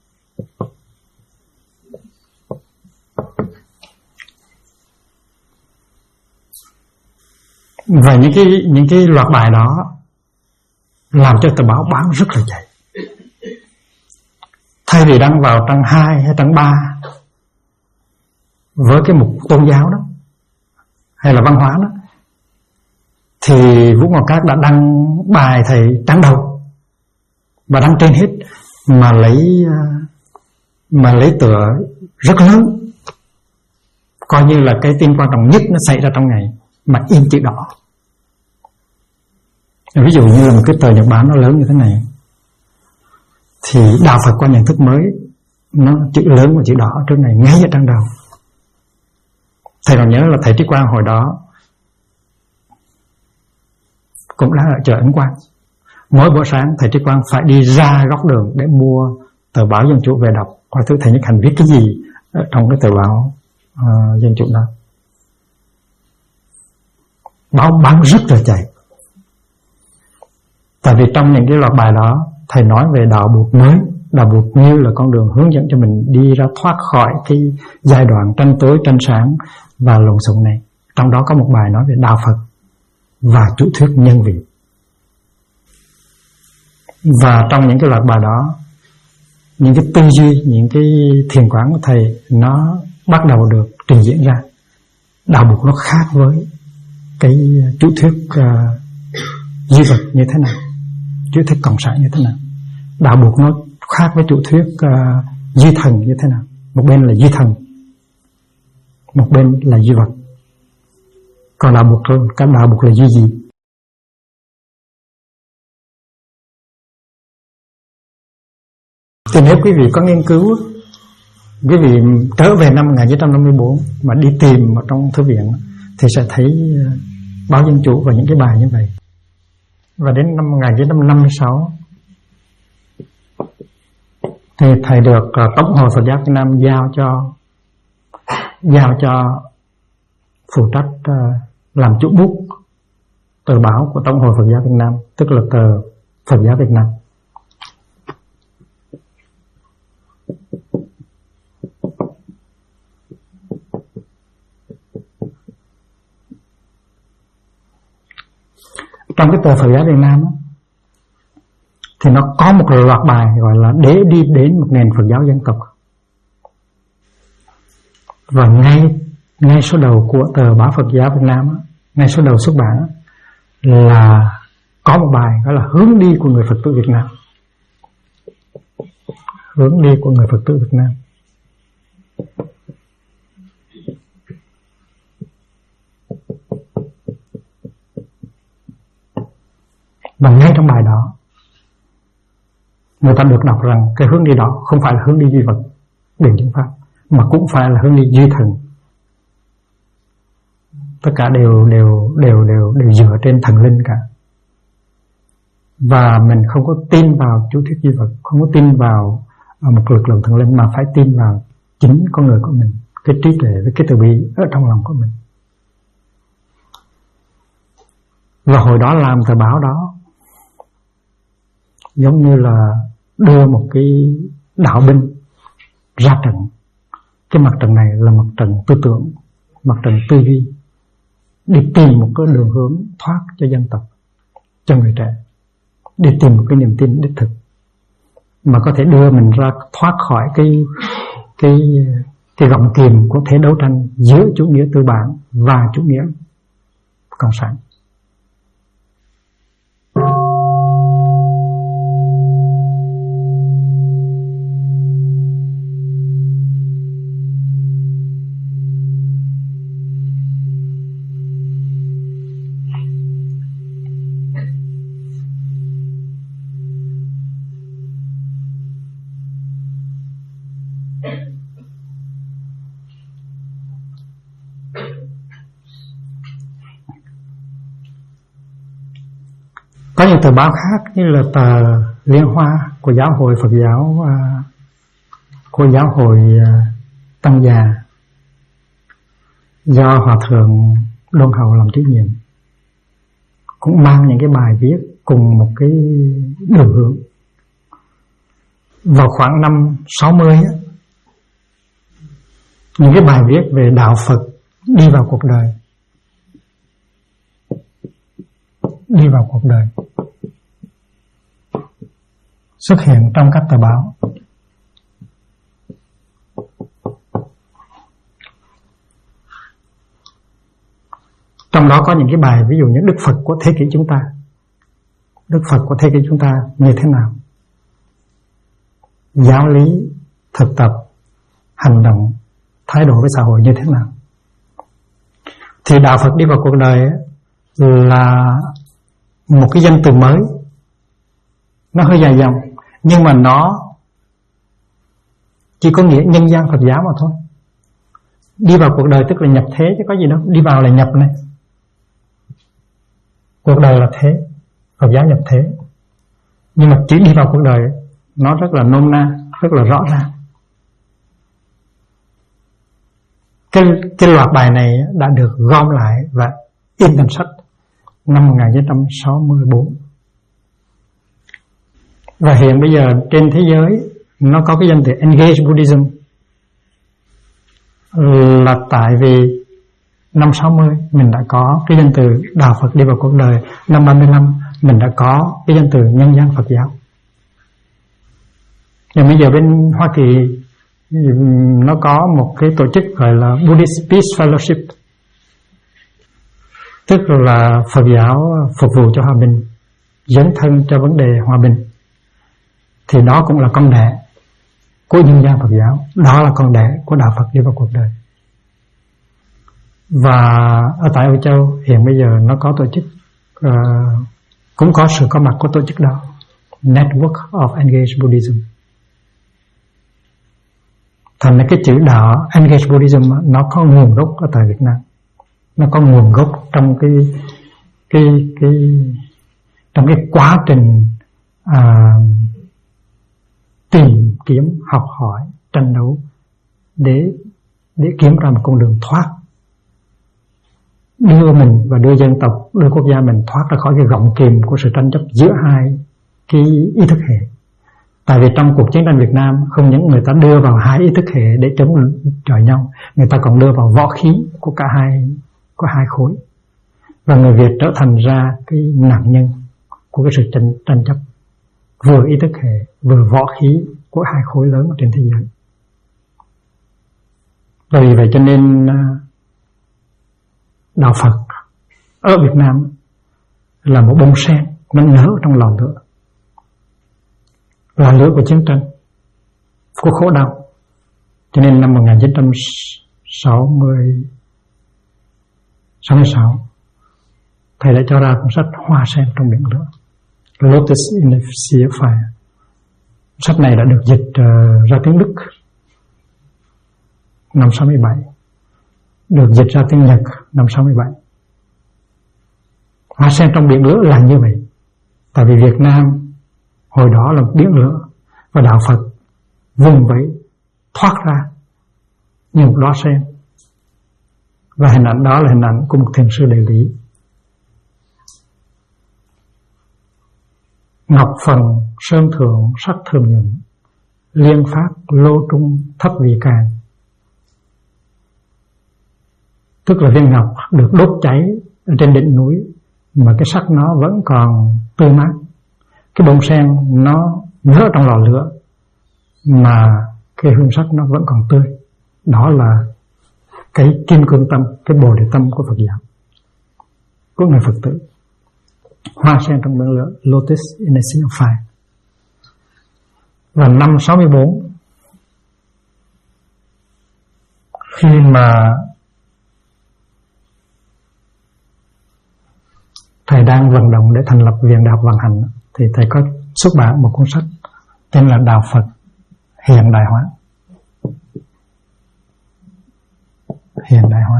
Và những cái loạt bài đó làm cho tờ báo bán rất là chạy. thay vì đăng vào trang 2 hay trang 3 với cái mục tôn giáo đó hay là văn hóa đó, thì Vũ Ngọc Cát đã đăng bài thầy trang đầu và đăng trên hết, mà lấy tựa rất lớn, coi như là cái tin quan trọng nhất nó xảy ra trong ngày, mà in chữ đỏ. Ví dụ như là một cái tờ Nhật Bản nó lớn như thế này, thì đạo Phật qua nhận thức mới, nó chữ lớn và chữ đỏ trước này ngay ở trang đầu. Thầy còn nhớ là thầy Trí Quang hồi đó cũng đã ở chợ Ấn Quang. Mỗi buổi sáng thầy Trí Quang phải đi ra góc đường để mua tờ báo Dân Chủ về đọc, coi thử thầy Nhất Hạnh viết cái gì ở trong cái tờ báo Dân Chủ đó. Báo bán rất là chạy. Tại vì trong những cái loạt bài đó, thầy nói về đạo Bụt mới. Đạo Bụt như là con đường hướng dẫn cho mình đi ra thoát khỏi cái giai đoạn tranh tối, tranh sáng và lộn xộn này. Trong đó có một bài nói về đạo Phật và chủ thuyết nhân vị. Và trong những cái loạt bài đó, những cái tư duy, những cái thiền quán của thầy nó bắt đầu được trình diễn ra. Đạo Bụt nó khác với cái chủ thuyết duy vật như thế nào, chủ thuyết cộng sản như thế nào. Đạo Bụt nó khác với chủ thuyết duy thần như thế nào. Một bên là duy thần, một bên là duy vật. Còn đạo Bụt thôi, các đạo Bụt là duy gì? Thì nếu quý vị có nghiên cứu, quý vị trở về năm 1954 mà đi tìm ở trong thư viện, thì sẽ thấy báo Dân Chủ và những cái bài như vậy. Và đến năm 1956 thì thầy được Tổng hội Phật giáo Việt Nam giao cho phụ trách làm chủ bút tờ báo của Tổng hội Phật giáo Việt Nam, tức là tờ Phật giáo Việt Nam. Trong cái tờ Phật giáo Việt Nam đó, thì nó có một loạt bài gọi là để đi đến một nền Phật giáo dân tộc. Và ngay số đầu của tờ báo Phật giáo Việt Nam đó, ngay số đầu xuất bản đó, là có một bài gọi là hướng đi của người Phật tử Việt Nam. Hướng đi của người Phật tử Việt Nam. Và ngay trong bài đó, người ta được đọc rằng cái hướng đi đó không phải là hướng đi duy vật, điển chứng pháp, mà cũng phải là hướng đi duy thần. Tất cả đều dựa trên thần linh cả. Và mình không có tin vào chủ thuyết duy vật, không có tin vào một lực lượng thần linh, mà phải tin vào chính con người của mình, cái trí tuệ với cái từ bi ở trong lòng của mình. Và hồi đó làm tờ báo đó giống như là đưa một cái đạo binh ra trận. Cái mặt trận này là mặt trận tư tưởng, mặt trận tư duy, đi tìm một cái đường hướng thoát cho dân tộc, cho người trẻ, đi tìm một cái niềm tin đích thực mà có thể đưa mình ra thoát khỏi cái gọng kìm của thế đấu tranh giữa chủ nghĩa tư bản và chủ nghĩa cộng sản. Có những tờ báo khác như là tờ Liên Hoa của Giáo hội Phật giáo, của Giáo hội Tăng Già, do Hòa Thượng Đôn Hậu làm chủ nhiệm, cũng mang những cái bài viết cùng một cái đường hướng. Vào khoảng năm 60 những cái bài viết về đạo Phật đi vào cuộc đời, xuất hiện trong các tờ báo. có những cái bài ví dụ như Đức Phật của thế kỷ chúng ta. Đức Phật của thế kỷ chúng ta như thế nào? Giáo lý, thực tập, hành động, thái độ với xã hội như thế nào? Thì đạo Phật đi vào cuộc đời là một cái danh từ mới. Nó hơi dài dòng, nhưng mà nó chỉ có nghĩa nhân gian Phật giáo mà thôi. Đi vào cuộc đời tức là nhập thế chứ có gì đâu. Đi vào là nhập này. Cuộc đời là thế, Phật giáo nhập thế. Nhưng mà chỉ đi vào cuộc đời nó rất là nôm na, rất là rõ ràng. Cái loạt bài này đã được gom lại và in thành sách năm 1964. Và hiện bây giờ trên thế giới nó có cái danh từ Engage Buddhism, là tại vì năm 60 mình đã có cái danh từ đạo Phật đi vào cuộc đời. Năm 35 mình đã có cái danh từ nhân gian Phật giáo. Và bây giờ bên Hoa Kỳ nó có một cái tổ chức gọi là Buddhist Peace Fellowship, tức là Phật giáo phục vụ cho hòa bình, dấn thân cho vấn đề hòa bình. Thì đó cũng là con đẻ của nhân gian Phật giáo. Đó là con đẻ của đạo Phật đi vào cuộc đời. Và ở tại Âu Châu hiện bây giờ nó có tổ chức, cũng có sự có mặt của tổ chức đó, Network of Engage Buddhism. Thành ra cái chữ đạo Engage Buddhism nó có nguồn gốc ở tại Việt Nam. Nó có nguồn gốc trong trong cái quá trình tìm kiếm, học hỏi, tranh đấu để kiếm ra một con đường thoát, đưa mình và đưa dân tộc, đưa quốc gia mình thoát ra khỏi cái gọng kìm của sự tranh chấp giữa hai cái ý thức hệ. Tại vì trong cuộc chiến tranh Việt Nam, không những người ta đưa vào hai ý thức hệ để chống chọi nhau, người ta còn đưa vào võ khí của cả hai khối. Và người Việt trở thành ra cái nạn nhân của cái sự tranh chấp, vừa ý thức hệ, vừa võ khí của hai khối lớn trên thế giới. Vì vậy cho nên đạo Phật ở Việt Nam là một bông sen, nó nở trong lò lửa, là lửa của chiến tranh, của khổ đau. Cho nên năm 1966 Thầy đã cho ra cuốn sách Hoa Sen trong biển lửa, Lotus in the Sea of Fire. Sách này đã được dịch ra tiếng Đức năm 67, được dịch ra tiếng Nhật năm 67. Hoa sen trong biển lửa là như vậy. Tại vì Việt Nam hồi đó là một biển lửa, và đạo Phật vùng vẫy thoát ra như một đóa sen. Và hình ảnh đó là hình ảnh của một thiền sư đại lý. Ngọc phần sơn thượng sắc thường nhuận, liên phát lô trung thấp vị càng. Tức là viên ngọc được đốt cháy ở trên đỉnh núi, mà cái sắc nó vẫn còn tươi mát. Cái bông sen nó nở trong lò lửa, mà cái hương sắc nó vẫn còn tươi. Đó là cái kim cương tâm, cái bồ đề tâm của Phật giáo, của người Phật tử. Hoa sen trong biển lửa, Lotus in a Sea of Fire. Và năm 64, khi mà thầy đang vận động để thành lập Viện Đạo Vận Hành, thì thầy có xuất bản một cuốn sách tên là Đạo Phật Hiện Đại Hóa. Hiện đại hóa.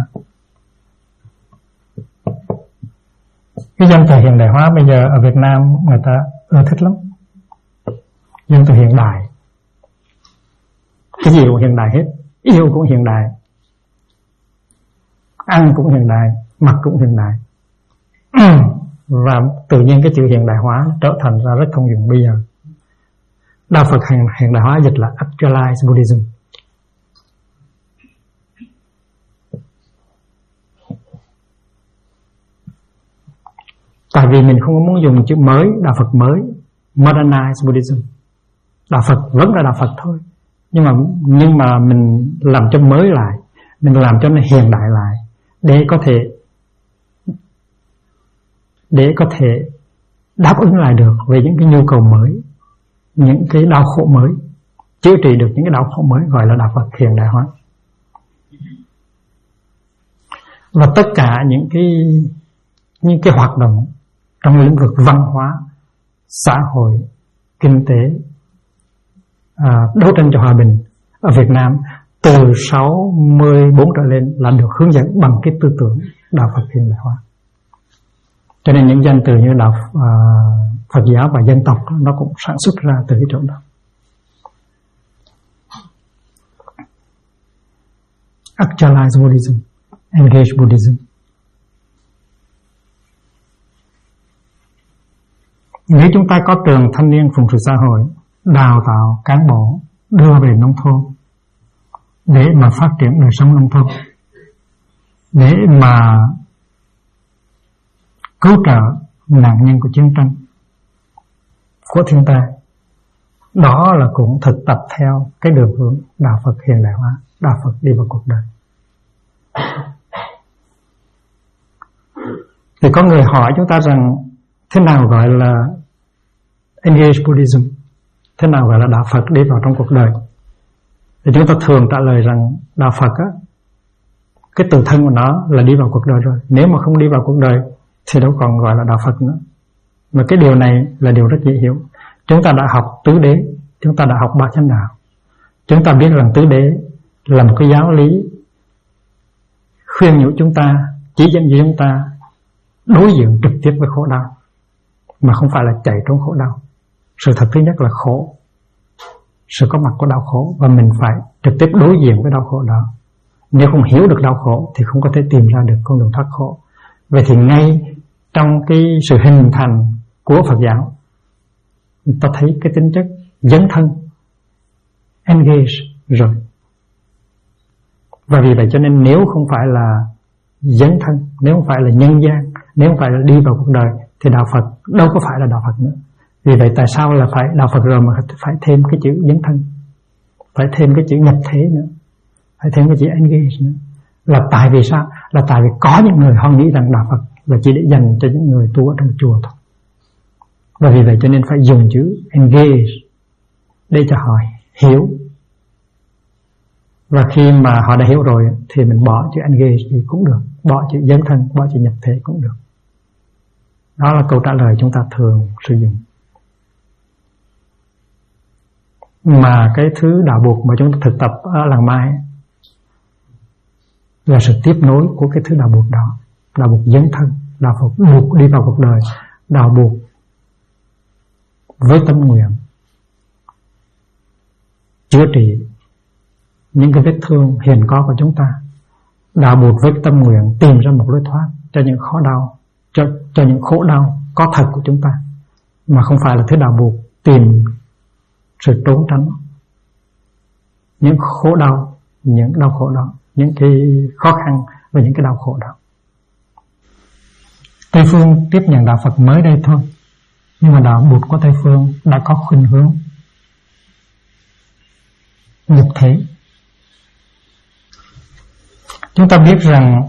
Cái danh từ hiện đại hóa bây giờ ở Việt Nam người ta ưa thích lắm. Danh từ hiện đại, cái gì cũng hiện đại hết. Yêu cũng hiện đại, ăn cũng hiện đại, mặc cũng hiện đại. Và tự nhiên cái chữ hiện đại hóa trở thành ra rất thông dụng bây giờ. Đạo Phật hiện đại hóa dịch là Actualized Buddhism. Tại vì mình không muốn dùng chữ mới, đạo Phật mới, Modernized Buddhism. Đạo Phật vẫn là đạo Phật thôi, nhưng mà mình làm cho mới lại, mình làm cho nó hiện đại lại, để có thể để có thể đáp ứng lại được về những cái nhu cầu mới, những cái đau khổ mới, chữa trị được những cái đau khổ mới, gọi là đạo Phật hiện đại hóa. Và tất cả những cái hoạt động trong lĩnh vực văn hóa, xã hội, kinh tế, đấu tranh cho hòa bình ở Việt Nam từ 64 trở lên là được hướng dẫn bằng cái tư tưởng đạo Phật hiện đại hóa. Cho nên những danh từ như đạo Phật giáo và dân tộc nó cũng sản xuất ra từ cái chỗ đó. Actualize Buddhism, engage Buddhism. Nếu chúng ta có trường thanh niên phụng sự xã hội, đào tạo cán bộ, đưa về nông thôn để mà phát triển đời sống nông thôn, để mà cứu trợ nạn nhân của chiến tranh, của thiên tai, đó là cũng thực tập theo cái đường hướng đạo Phật hiện đại hóa, đạo Phật đi vào cuộc đời. Thì có người hỏi chúng ta rằng thế nào gọi là engage Buddhism, thế nào gọi là đạo Phật đi vào trong cuộc đời. Thì chúng ta thường trả lời rằng đạo Phật á, cái tự thân của nó là đi vào cuộc đời rồi. Nếu mà không đi vào cuộc đời thì đâu còn gọi là đạo Phật nữa. Mà cái điều này là điều rất dễ hiểu. Chúng ta đã học tứ đế, chúng ta đã học ba chánh đạo. Chúng ta biết rằng tứ đế là một cái giáo lý khuyên nhủ chúng ta, chỉ dẫn cho chúng ta đối diện trực tiếp với khổ đau, mà không phải là chạy trốn khổ đau. Sự thật thứ nhất là khổ, sự có mặt của đau khổ, và mình phải trực tiếp đối diện với đau khổ đó. Nếu không hiểu được đau khổ thì không có thể tìm ra được con đường thoát khổ. Vậy thì ngay trong cái sự hình thành của Phật giáo, ta thấy cái tính chất dấn thân, engage rồi. Và vì vậy cho nên nếu không phải là dấn thân, nếu không phải là nhân gian, nếu không phải là đi vào cuộc đời, thì đạo Phật đâu có phải là đạo Phật nữa. Vì vậy tại sao là phải đạo Phật rồi mà phải thêm cái chữ dấn thân, phải thêm cái chữ nhập thế nữa, phải thêm cái chữ engage nữa? Là tại vì sao? Là tại vì có những người họ nghĩ rằng đạo Phật là chỉ để dành cho những người tu ở trong chùa thôi. Và vì vậy cho nên phải dùng chữ engage để cho họ hiểu. Và khi mà họ đã hiểu rồi thì mình bỏ chữ engage thì cũng được, bỏ chữ dấn thân, bỏ chữ nhập thế cũng được. Đó là câu trả lời chúng ta thường sử dụng. Mà cái thứ đạo buộc mà chúng ta thực tập ở làng Mai là sự tiếp nối của cái thứ đạo buộc đó. Đạo buộc dấn thân, đạo buộc đi vào cuộc đời, đạo buộc với tâm nguyện chữa trị những cái vết thương hiện có của chúng ta, đạo buộc với tâm nguyện tìm ra một lối thoát cho những khó đau, cho những khổ đau có thật của chúng ta, mà không phải là thứ đạo buộc tìm sự trốn tránh những khổ đau, những đau khổ đó, những cái khó khăn và những cái đau khổ đó. Tây phương tiếp nhận đạo Phật mới đây thôi, nhưng mà đạo Bụt của Tây phương đã có khuynh hướng nhập thế. Chúng ta biết rằng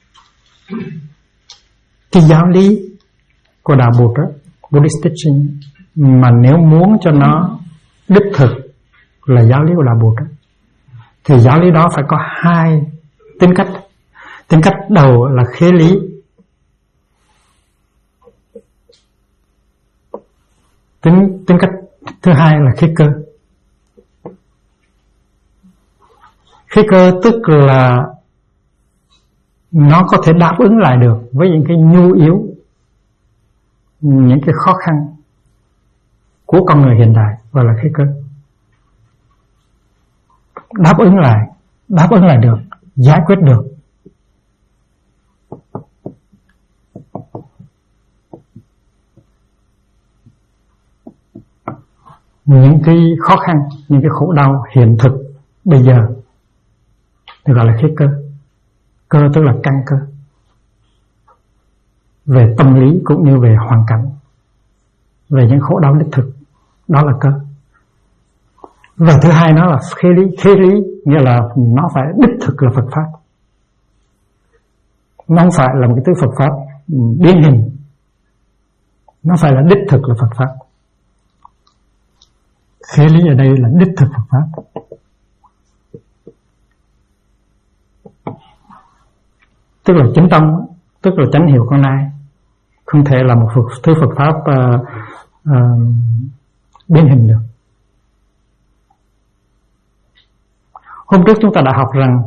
cái giáo lý của đạo Bụt đó, Buddhist teaching, mà nếu muốn cho nó đích thực là giáo lý của đạo Bụt đó, thì giáo lý đó phải có hai tính cách. Tính cách đầu là khế lý, tính cách thứ hai là khế cơ. Khế cơ tức là nó có thể đáp ứng lại được với những cái nhu yếu, những cái khó khăn của con người hiện đại, gọi là khế cơ. Đáp ứng lại được, giải quyết được. Những cái khó khăn, những cái khổ đau hiện thực bây giờ thì gọi là khế cơ. Cơ tức là căn cơ về tâm lý cũng như về hoàn cảnh, về những khổ đau đích thực, đó là cơ. Và thứ hai nó là khế lý. Khế lý nghĩa là nó phải đích thực là Phật pháp, nó không phải là một cái thứ Phật pháp biến hình, Nó phải là đích thực là Phật Pháp. Khế lý ở đây là đích thực Phật Pháp. Tức là chính tâm, tức là chánh hiệu con lai. Không thể là một thứ Phật Pháp biến hình được. Hôm trước chúng ta đã học rằng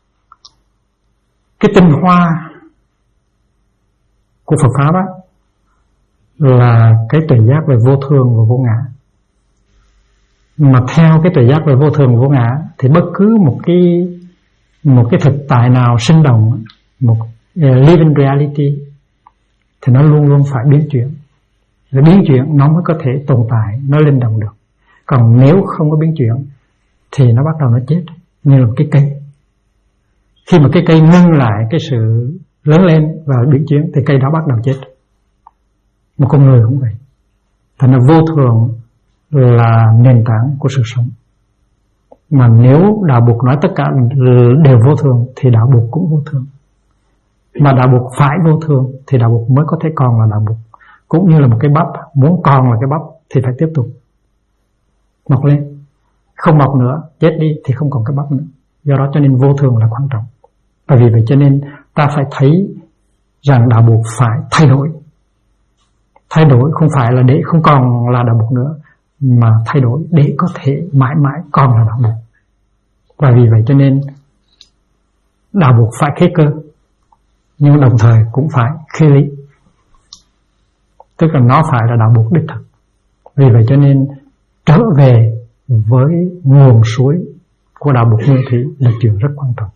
cái tinh hoa của Phật Pháp á là cái tuệ giác về vô thường và vô ngã. Mà theo cái tuệ giác về vô thường và vô ngã thì bất cứ một cái thực tại nào sinh động, một living reality, thì nó luôn luôn phải biến chuyển. Rồi biến chuyển nó mới có thể tồn tại, nó linh động được. Còn nếu không có biến chuyển thì nó bắt đầu nó chết, như là một cái cây. Khi mà cái cây ngưng lại cái sự lớn lên và biến chuyển thì cây đó bắt đầu chết. Một con người cũng vậy. Thành ra vô thường là nền tảng của sự sống. Mà nếu đạo Bụt nói tất cả đều vô thường thì đạo Bụt cũng vô thường. Mà đạo Bụt phải vô thường thì đạo Bụt mới có thể còn là đạo Bụt. Cũng như là một cái bắp, muốn còn là cái bắp thì phải tiếp tục mọc lên. Không mọc nữa, chết đi thì không còn cái bắp nữa. Do đó cho nên vô thường là quan trọng. Và vì vậy cho nên ta phải thấy rằng đạo Bụt phải thay đổi. Thay đổi không phải là để không còn là đạo Bụt nữa, mà thay đổi để có thể mãi mãi còn là đạo Bụt. Và vì vậy cho nên đạo Bụt phải khế cơ, nhưng đồng thời cũng phải khế lý. Tức là nó phải là đạo Bụt đích thực. Vì vậy cho nên trở về với nguồn suối của đạo Bụt Nguyên Thủy là chuyện rất quan trọng.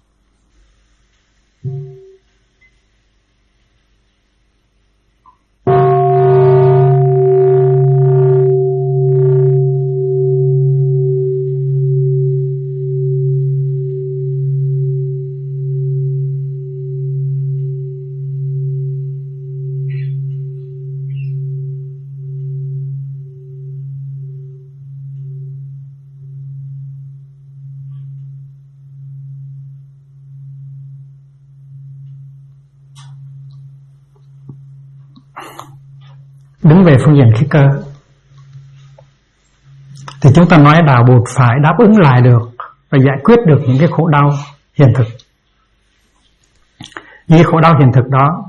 Đứng về phương diện khí cơ thì chúng ta nói đạo Bụt phải đáp ứng lại được và giải quyết được những cái khổ đau hiện thực. Những khổ đau hiện thực đó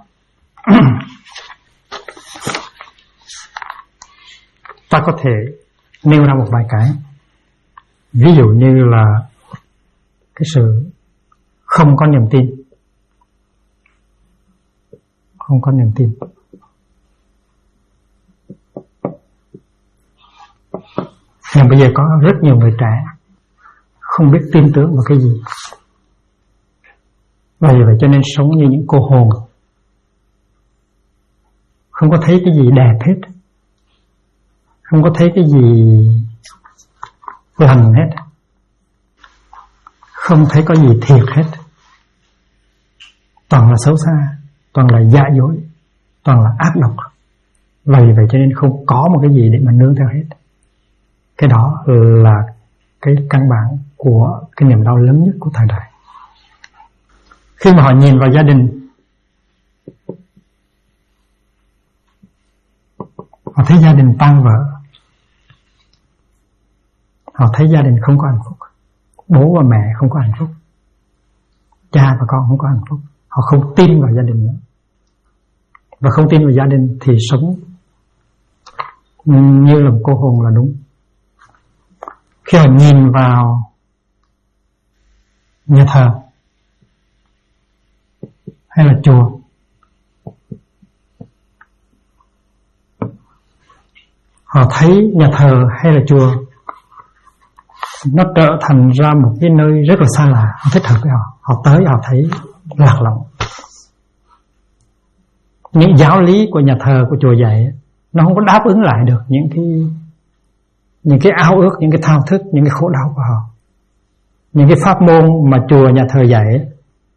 ta có thể nêu ra một vài cái. Ví dụ như là cái sự không có niềm tin. Không có niềm tin. Nhưng bây giờ có rất nhiều người trẻ không biết tin tưởng vào cái gì. Và vì vậy cho nên sống như những cô hồn, không có thấy cái gì đẹp hết, không có thấy cái gì lành hết, không thấy có gì thiệt hết. Toàn là xấu xa, toàn là giả dối, toàn là ác độc. Và vì vậy cho nên không có một cái gì để mà nương theo hết. Cái đó là cái căn bản của cái niềm đau lớn nhất của thời đại. Khi mà họ nhìn vào gia đình, họ thấy gia đình tan vỡ, họ thấy gia đình không có hạnh phúc, bố và mẹ không có hạnh phúc, cha và con không có hạnh phúc, họ không tin vào gia đình nữa. Và không tin vào gia đình thì sống như là một cô hồn là đúng. Khi họ nhìn vào nhà thờ hay là chùa, họ thấy nhà thờ hay là chùa nó trở thành ra một cái nơi rất là xa lạ, không thích hợp với họ. Họ tới họ thấy lạc lõng. Những giáo lý của nhà thờ, của chùa dạy, nó không có đáp ứng lại được những cái ao ước, những cái thao thức, những cái khổ đau của họ. Những cái pháp môn mà chùa nhà thờ dạy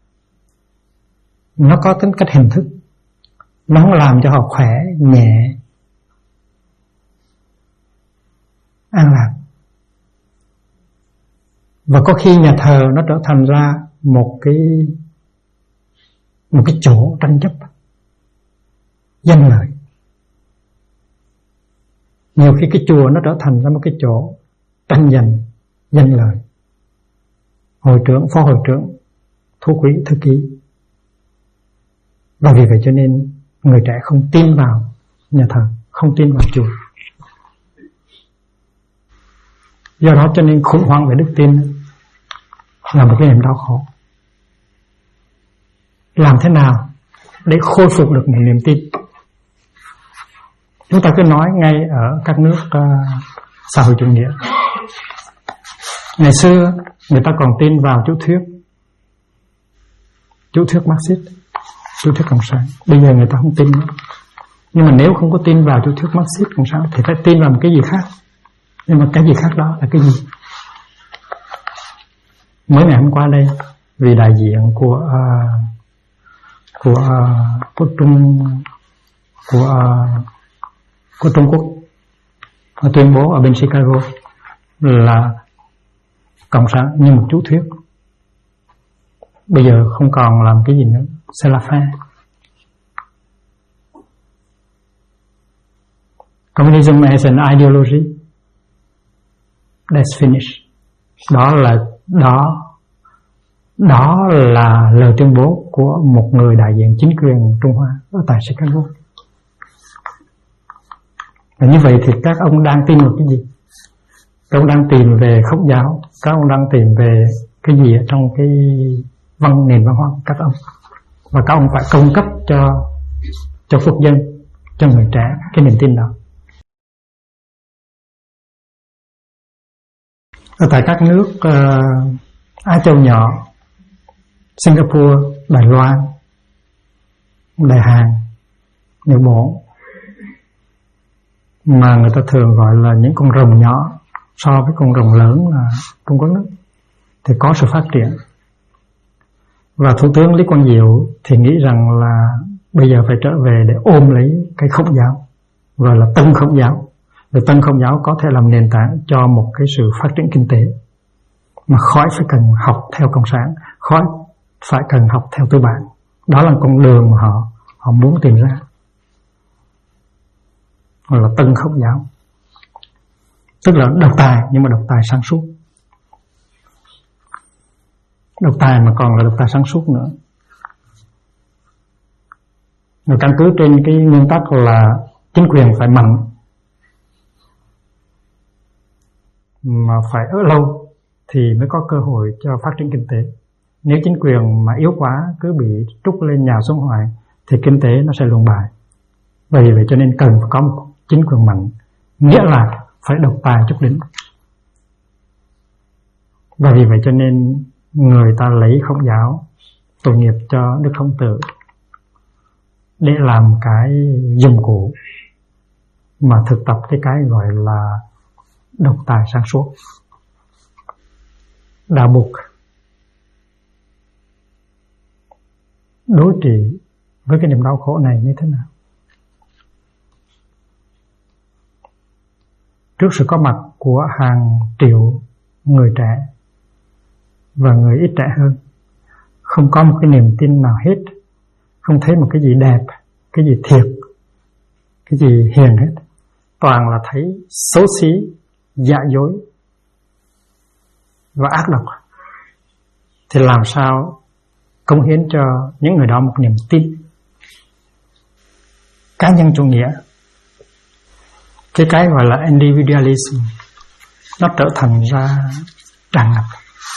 nó có tính cách hình thức, nó không làm cho họ khỏe, nhẹ, an lạc. Và có khi nhà thờ nó trở thành ra một cái chỗ tranh chấp danh lợi. Nhiều khi cái chùa nó trở thành ra một cái chỗ tranh giành, danh lợi. Hội trưởng, phó hội trưởng, thu quý, thư ký. Và vì vậy cho nên người trẻ không tin vào nhà thờ, không tin vào chùa. Do đó cho nên khủng hoảng về đức tin là một cái niềm đau khổ. Làm thế nào để khôi phục được một niềm tin? Chúng ta cứ nói ngay ở các nước xã hội chủ nghĩa. Ngày xưa người ta còn tin vào chủ thuyết Marxist, chủ thuyết cộng sản. Bây giờ người ta không tin nữa. Nhưng mà nếu không có tin vào chủ thuyết Marxist cộng sản thì phải tin vào một cái gì khác. Nhưng mà cái gì khác đó là cái gì? Mới ngày hôm qua đây, vì đại diện của Trung Quốc tuyên bố ở bên Chicago là cộng sản như một chú thuyết, bây giờ không còn làm cái gì nữa, c'est la fin. Communism as an ideology, that's finished. Đó là lời tuyên bố của một người đại diện chính quyền Trung Hoa ở tại Chicago. Và như vậy thì các ông đang tin vào cái gì? Các ông đang tìm về khốc giáo, các ông đang tìm về cái gì ở trong cái nền văn hóa của các ông. Và các ông phải cung cấp cho quốc dân, cho người trẻ cái niềm tin đó. Ở tại các nước Á Châu nhỏ, Singapore, Đài Loan, Đài Hàn, Nhật Bản, mà người ta thường gọi là những con rồng nhỏ so với con rồng lớn là Trung Quốc nước, thì có sự phát triển. Và Thủ tướng Lý Quang Diệu thì nghĩ rằng là bây giờ phải trở về để ôm lấy cái khổng giáo, gọi là tân khổng giáo. Và tân khổng giáo có thể làm nền tảng cho một cái sự phát triển kinh tế mà khỏi phải cần học theo cộng sản, khỏi phải cần học theo tư bản. Đó là con đường mà họ muốn tìm ra, gọi là tân khổng giáo, tức là độc tài, nhưng mà độc tài sáng suốt. Độc tài mà còn là độc tài sáng suốt nữa. Rồi căn cứ trên cái nguyên tắc là chính quyền phải mạnh mà phải ở lâu thì mới có cơ hội cho phát triển kinh tế. Nếu chính quyền mà yếu quá, cứ bị trút lên nhà xuống hoài thì kinh tế nó sẽ luồn bại. Vì vậy cho nên cần phải có một chính quyền mạnh, nghĩa là phải độc tài chút đỉnh. Và vì vậy cho nên người ta lấy khổng giáo tội nghiệp cho Đức Khổng Tử để làm cái dụng cụ mà thực tập cái gọi là độc tài sáng suốt. Đạo Bụt đối trị với cái niềm đau khổ này như thế nào? Trước sự có mặt của hàng triệu người trẻ và người ít trẻ hơn, không có một cái niềm tin nào hết, không thấy một cái gì đẹp, cái gì thiệt, cái gì hiền hết, toàn là thấy xấu xí, giả dối và ác độc, thì làm sao cống hiến cho những người đó một niềm tin? Cá nhân chủ nghĩa, cái gọi là individualism, nó trở thành ra tràn ngập,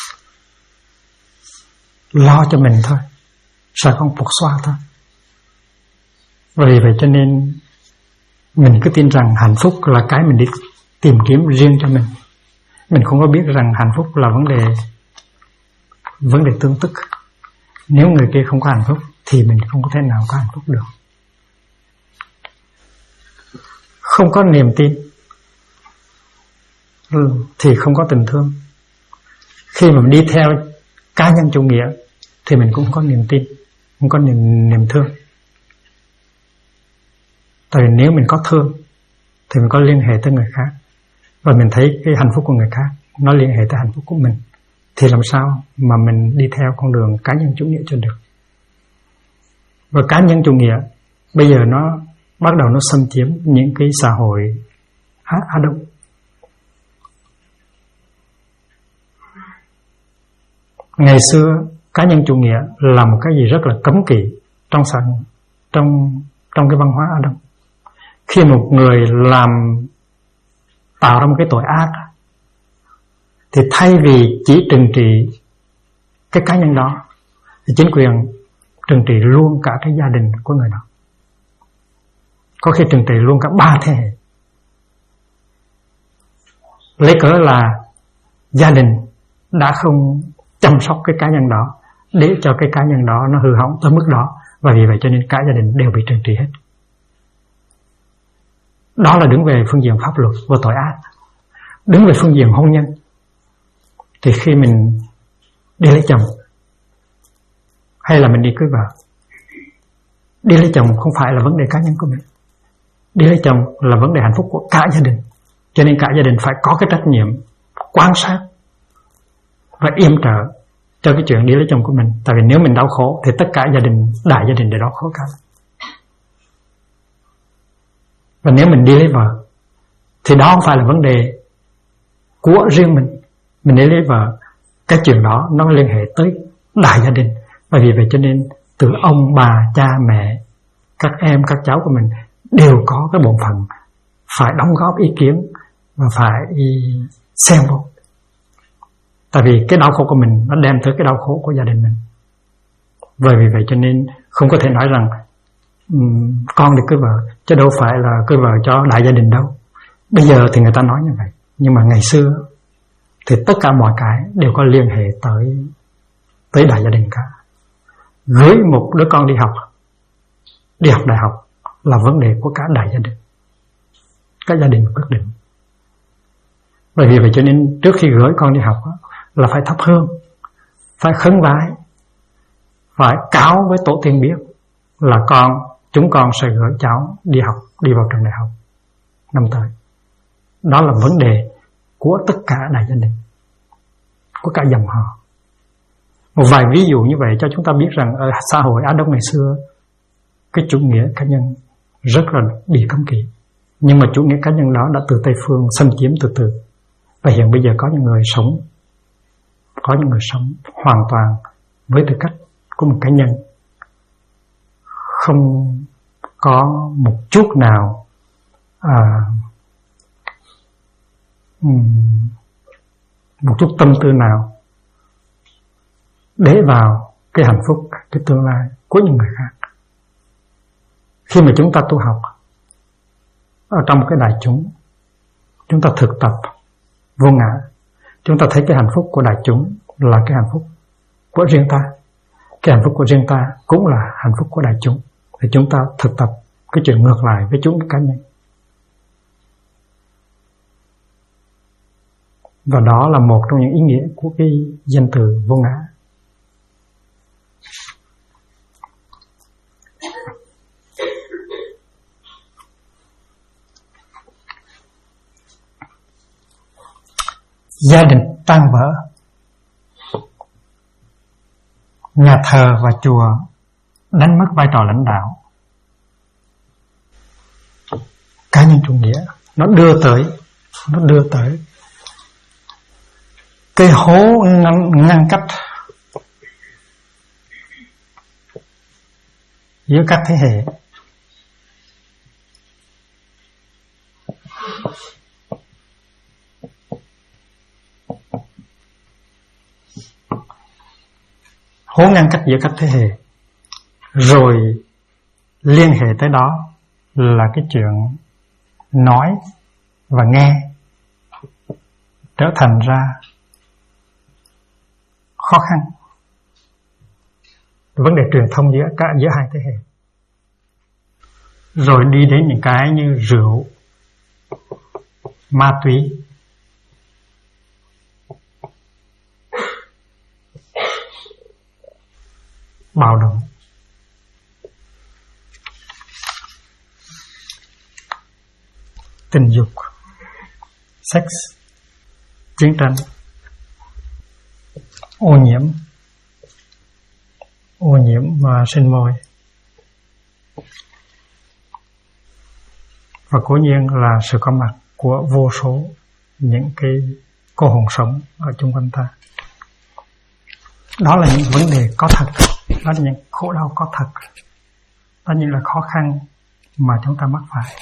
lo cho mình thôi, sợ không phục xoa thôi. Vì vậy cho nên mình cứ tin rằng hạnh phúc là cái mình đi tìm kiếm riêng cho mình. Mình không có biết rằng hạnh phúc là vấn đề tương tức. Nếu người kia không có hạnh phúc thì mình không có thể nào có hạnh phúc được. Không có niềm tin thì không có tình thương. Khi mà mình đi theo cá nhân chủ nghĩa thì mình cũng không có niềm tin, không có niềm thương. Tại vì nếu mình có thương thì mình có liên hệ tới người khác, và mình thấy cái hạnh phúc của người khác nó liên hệ tới hạnh phúc của mình, thì làm sao mà mình đi theo con đường cá nhân chủ nghĩa cho được. Và cá nhân chủ nghĩa bây giờ nó bắt đầu nó xâm chiếm những cái xã hội Á Đông. Ngày xưa cá nhân chủ nghĩa là một cái gì rất là cấm kỵ trong trong cái văn hóa Á Đông. Khi một người tạo ra một cái tội ác thì thay vì chỉ trừng trị cái cá nhân đó thì chính quyền trừng trị luôn cả cái gia đình của người đó, có khi trừng trị luôn cả 3 thế hệ, lấy cớ là gia đình đã không chăm sóc cái cá nhân đó để cho cái cá nhân đó nó hư hỏng tới mức đó, và vì vậy cho nên cả gia đình đều bị trừng trị hết. Đó là đứng về phương diện pháp luật và tội ác. Đứng về phương diện hôn nhân thì khi mình đi lấy chồng hay là mình đi cưới vợ, đi lấy chồng không phải là vấn đề cá nhân của mình, đi lấy chồng là vấn đề hạnh phúc của cả gia đình. Cho nên cả gia đình phải có cái trách nhiệm quan sát và yểm trợ cho cái chuyện đi lấy chồng của mình. Tại vì nếu mình đau khổ thì tất cả gia đình, đại gia đình đều đau khổ cả. Và nếu mình đi lấy vợ thì đó không phải là vấn đề của riêng mình. Mình đi lấy vợ, cái chuyện đó nó liên hệ tới đại gia đình. Và vì vậy cho nên từ ông, bà, cha, mẹ, các em, các cháu của mình đều có cái bổn phận phải đóng góp ý kiến và phải xen vô. Tại vì cái đau khổ của mình nó đem tới cái đau khổ của gia đình mình. Và vì vậy cho nên không có thể nói rằng con đi cưới vợ, chứ đâu phải là cưới vợ cho đại gia đình đâu. Bây giờ thì người ta nói như vậy, nhưng mà ngày xưa thì tất cả mọi cái đều có liên hệ tới đại gia đình cả. Gửi một đứa con đi học đại học là vấn đề của cả đại gia đình, các gia đình quyết định. Bởi vì vậy cho nên trước khi gửi con đi học là phải thắp hương, phải khấn vái, phải cáo với tổ tiên biết là chúng con sẽ gửi cháu đi học, đi vào trường đại học năm tới. Đó là vấn đề của tất cả đại gia đình, của cả dòng họ. Một vài ví dụ như vậy cho chúng ta biết rằng ở xã hội Á Đông ngày xưa, cái chủ nghĩa cá nhân rất là bị cấm kỵ. Nhưng mà chủ nghĩa cá nhân đó đã từ Tây phương xâm chiếm từ từ. Và hiện bây giờ có những người sống hoàn toàn với tư cách của một cá nhân, không có một chút nào một chút tâm tư nào để vào cái hạnh phúc, cái tương lai của những người khác. Khi mà chúng ta tu học ở trong cái đại chúng, chúng ta thực tập vô ngã, chúng ta thấy cái hạnh phúc của đại chúng là cái hạnh phúc của riêng ta, cái hạnh phúc của riêng ta cũng là hạnh phúc của đại chúng. Thì chúng ta thực tập cái chuyện ngược lại với chúng cá nhân. Và đó là một trong những ý nghĩa của cái danh từ vô ngã. Gia đình tan vỡ, nhà thờ và chùa đánh mất vai trò lãnh đạo, cá nhân chủ nghĩa nó đưa tới cái hố ngăn cách giữa các thế hệ. Hố ngăn cách giữa các thế hệ, rồi liên hệ tới đó là cái chuyện nói và nghe trở thành ra khó khăn. Vấn đề truyền thông giữa hai thế hệ, rồi đi đến những cái như rượu, ma túy, bạo động, tình dục, sex, chiến tranh, ô nhiễm và sinh môi. Và cố nhiên là sự có mặt của vô số những cái cô hồn sống ở chung quanh ta. Đó là những vấn đề có thật, đó là những khổ đau có thật, đó là những là khó khăn mà chúng ta mắc phải.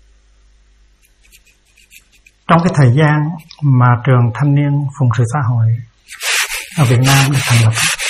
Trong cái thời gian mà trường thanh niên phụng sự xã hội ở Việt Nam được thành lập,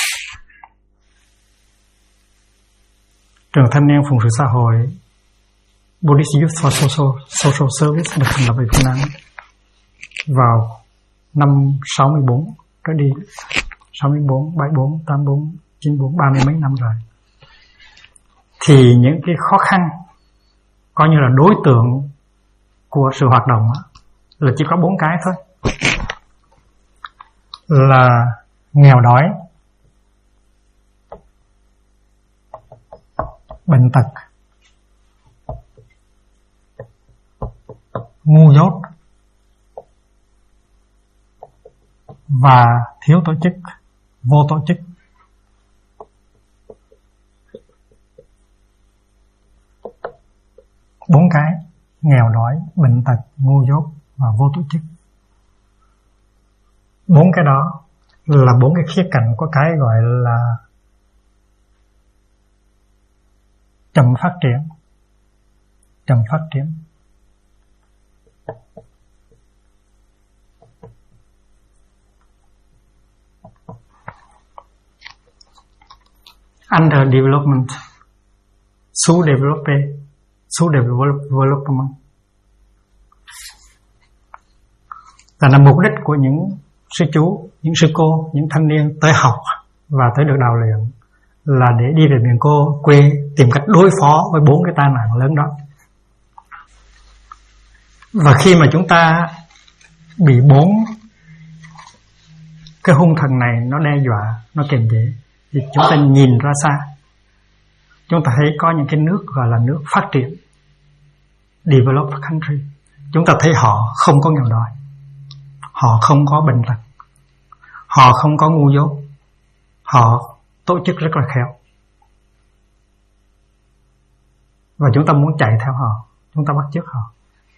trường thanh niên phụng sự xã hội Buddhist Youth for Social Service được thành lập ở Việt Nam vào năm 64 trở đi, 64, 74, 84, 94, 30 mấy năm rồi. Thì những cái khó khăn coi như là đối tượng của sự hoạt động là chỉ có 4 cái thôi, là nghèo đói, bệnh tật, ngu dốt và thiếu tổ chức, vô tổ chức. Bốn cái: nghèo đói, bệnh tật, ngu dốt và vô tổ chức. 4 cái đó là 4 cái khía cạnh của cái gọi là chậm phát triển. Chậm phát triển. Underdevelopment, subdevelopment. Là mục đích của những sư chú, những sư cô, những thanh niên tới học và tới được đào luyện là để đi về miền quê tìm cách đối phó với 4 cái tai nạn lớn đó. Và khi mà chúng ta bị 4 cái hung thần này nó đe dọa, nó kiềm chế, thì chúng ta nhìn ra xa, chúng ta thấy có những cái nước gọi là nước phát triển, developed country. Chúng ta thấy họ không có nghèo đói, họ không có bệnh tật, họ không có ngu dốt, họ tổ chức rất là khéo. Và chúng ta muốn chạy theo họ, chúng ta bắt chước họ.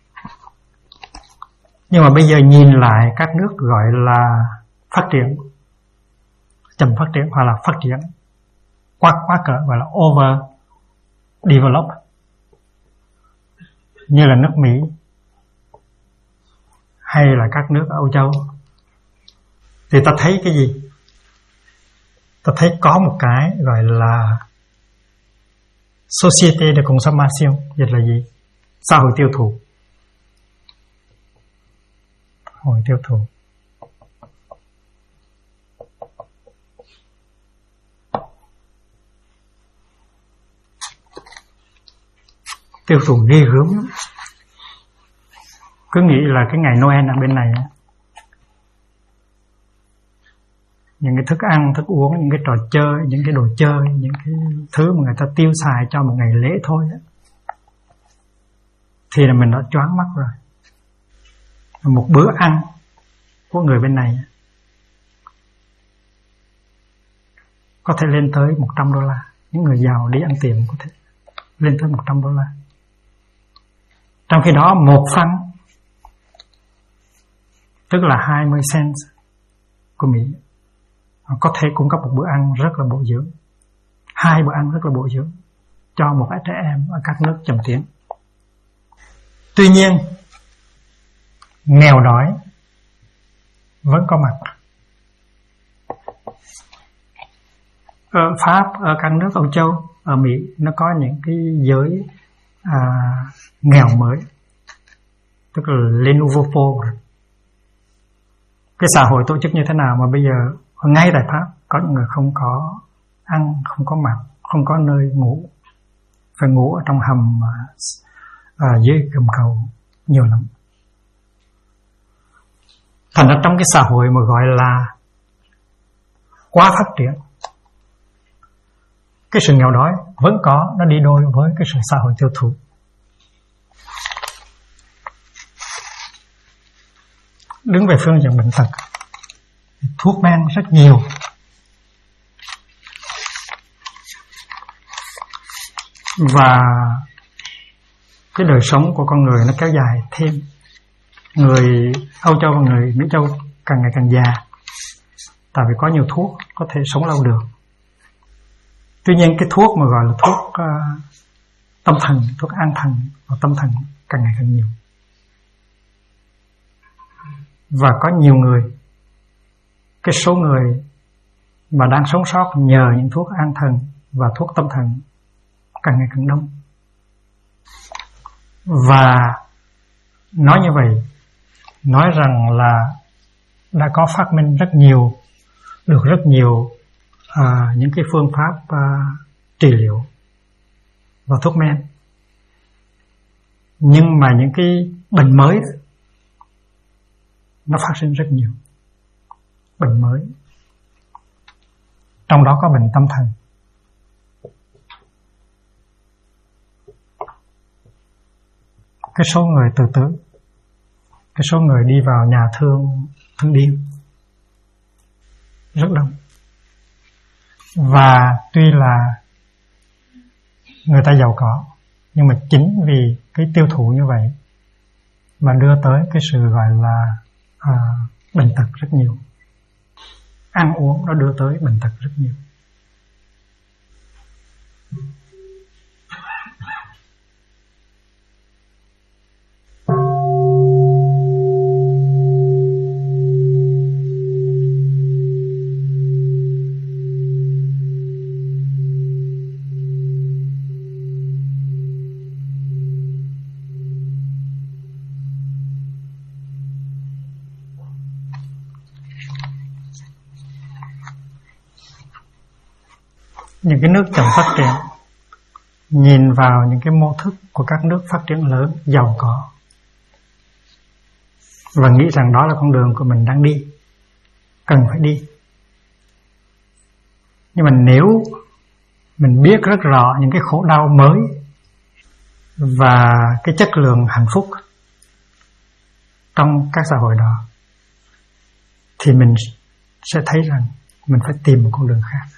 Nhưng mà bây giờ nhìn lại các nước gọi là phát triển, chậm phát triển hoặc là phát triển quá cỡ, gọi là over developed, như là nước Mỹ hay là các nước ở Âu Châu, thì ta thấy cái gì? Ta thấy có một cái gọi là Société de consommation, dịch là gì? Xã hội tiêu thụ. Hội tiêu thụ. Tiêu thụ ghê gớm lắm. Cứ nghĩ là cái ngày Noel ở bên này, những cái thức ăn, thức uống, những cái trò chơi, những cái đồ chơi, những cái thứ mà người ta tiêu xài cho một ngày lễ thôi đó, thì là mình đã choáng mắt rồi. Một bữa ăn của người bên này có thể lên tới $100. Những người giàu đi ăn tiệm có thể lên tới $100. Trong khi đó một phân, tức là 20 cents của Mỹ, có thể cung cấp một bữa ăn rất là bổ dưỡng, 2 bữa ăn rất là bổ dưỡng cho một trẻ em ở các nước chậm tiến. Tuy nhiên nghèo đói vẫn có mặt. Ở Pháp, ở các nước Âu Châu, ở Mỹ, nó có những cái giới nghèo mới, tức là les nouveaux pauvres. Cái xã hội tổ chức như thế nào mà bây giờ ngay tại Pháp có những người không có ăn, không có mặc, không có nơi ngủ, phải ngủ ở trong hầm dưới gầm cầu nhiều lắm. Thành ra trong cái xã hội mà gọi là quá phát triển, cái sự nghèo đói vẫn có, nó đi đôi với cái sự xã hội tiêu thụ. Đứng về phương diện bệnh tật, thuốc men rất nhiều, và cái đời sống của con người nó kéo dài thêm. Người Âu Châu và người Mỹ Châu càng ngày càng già, tại vì có nhiều thuốc có thể sống lâu được. Tuy nhiên cái thuốc mà gọi là thuốc tâm thần, thuốc an thần và tâm thần càng ngày càng nhiều. Và có nhiều người, cái số người mà đang sống sót nhờ những thuốc an thần và thuốc tâm thần càng ngày càng đông. Và nói như vậy, nói rằng là đã có phát minh rất nhiều, được rất nhiều những cái phương pháp trị liệu và thuốc men. Nhưng mà những cái bệnh mới nó phát sinh rất nhiều. Bệnh mới, trong đó có bệnh tâm thần. Cái số người tự tử, cái số người đi vào nhà thương điên rất đông. Và tuy là người ta giàu có, nhưng mà chính vì cái tiêu thụ như vậy mà đưa tới cái sự gọi là bệnh tật rất nhiều. Ăn uống nó đưa tới bệnh tật rất nhiều. Những cái nước chậm phát triển, nhìn vào những cái mô thức của các nước phát triển lớn, giàu có, và nghĩ rằng đó là con đường của mình đang đi, cần phải đi. Nhưng mà nếu mình biết rất rõ những cái khổ đau mới và cái chất lượng hạnh phúc trong các xã hội đó, thì mình sẽ thấy rằng mình phải tìm một con đường khác.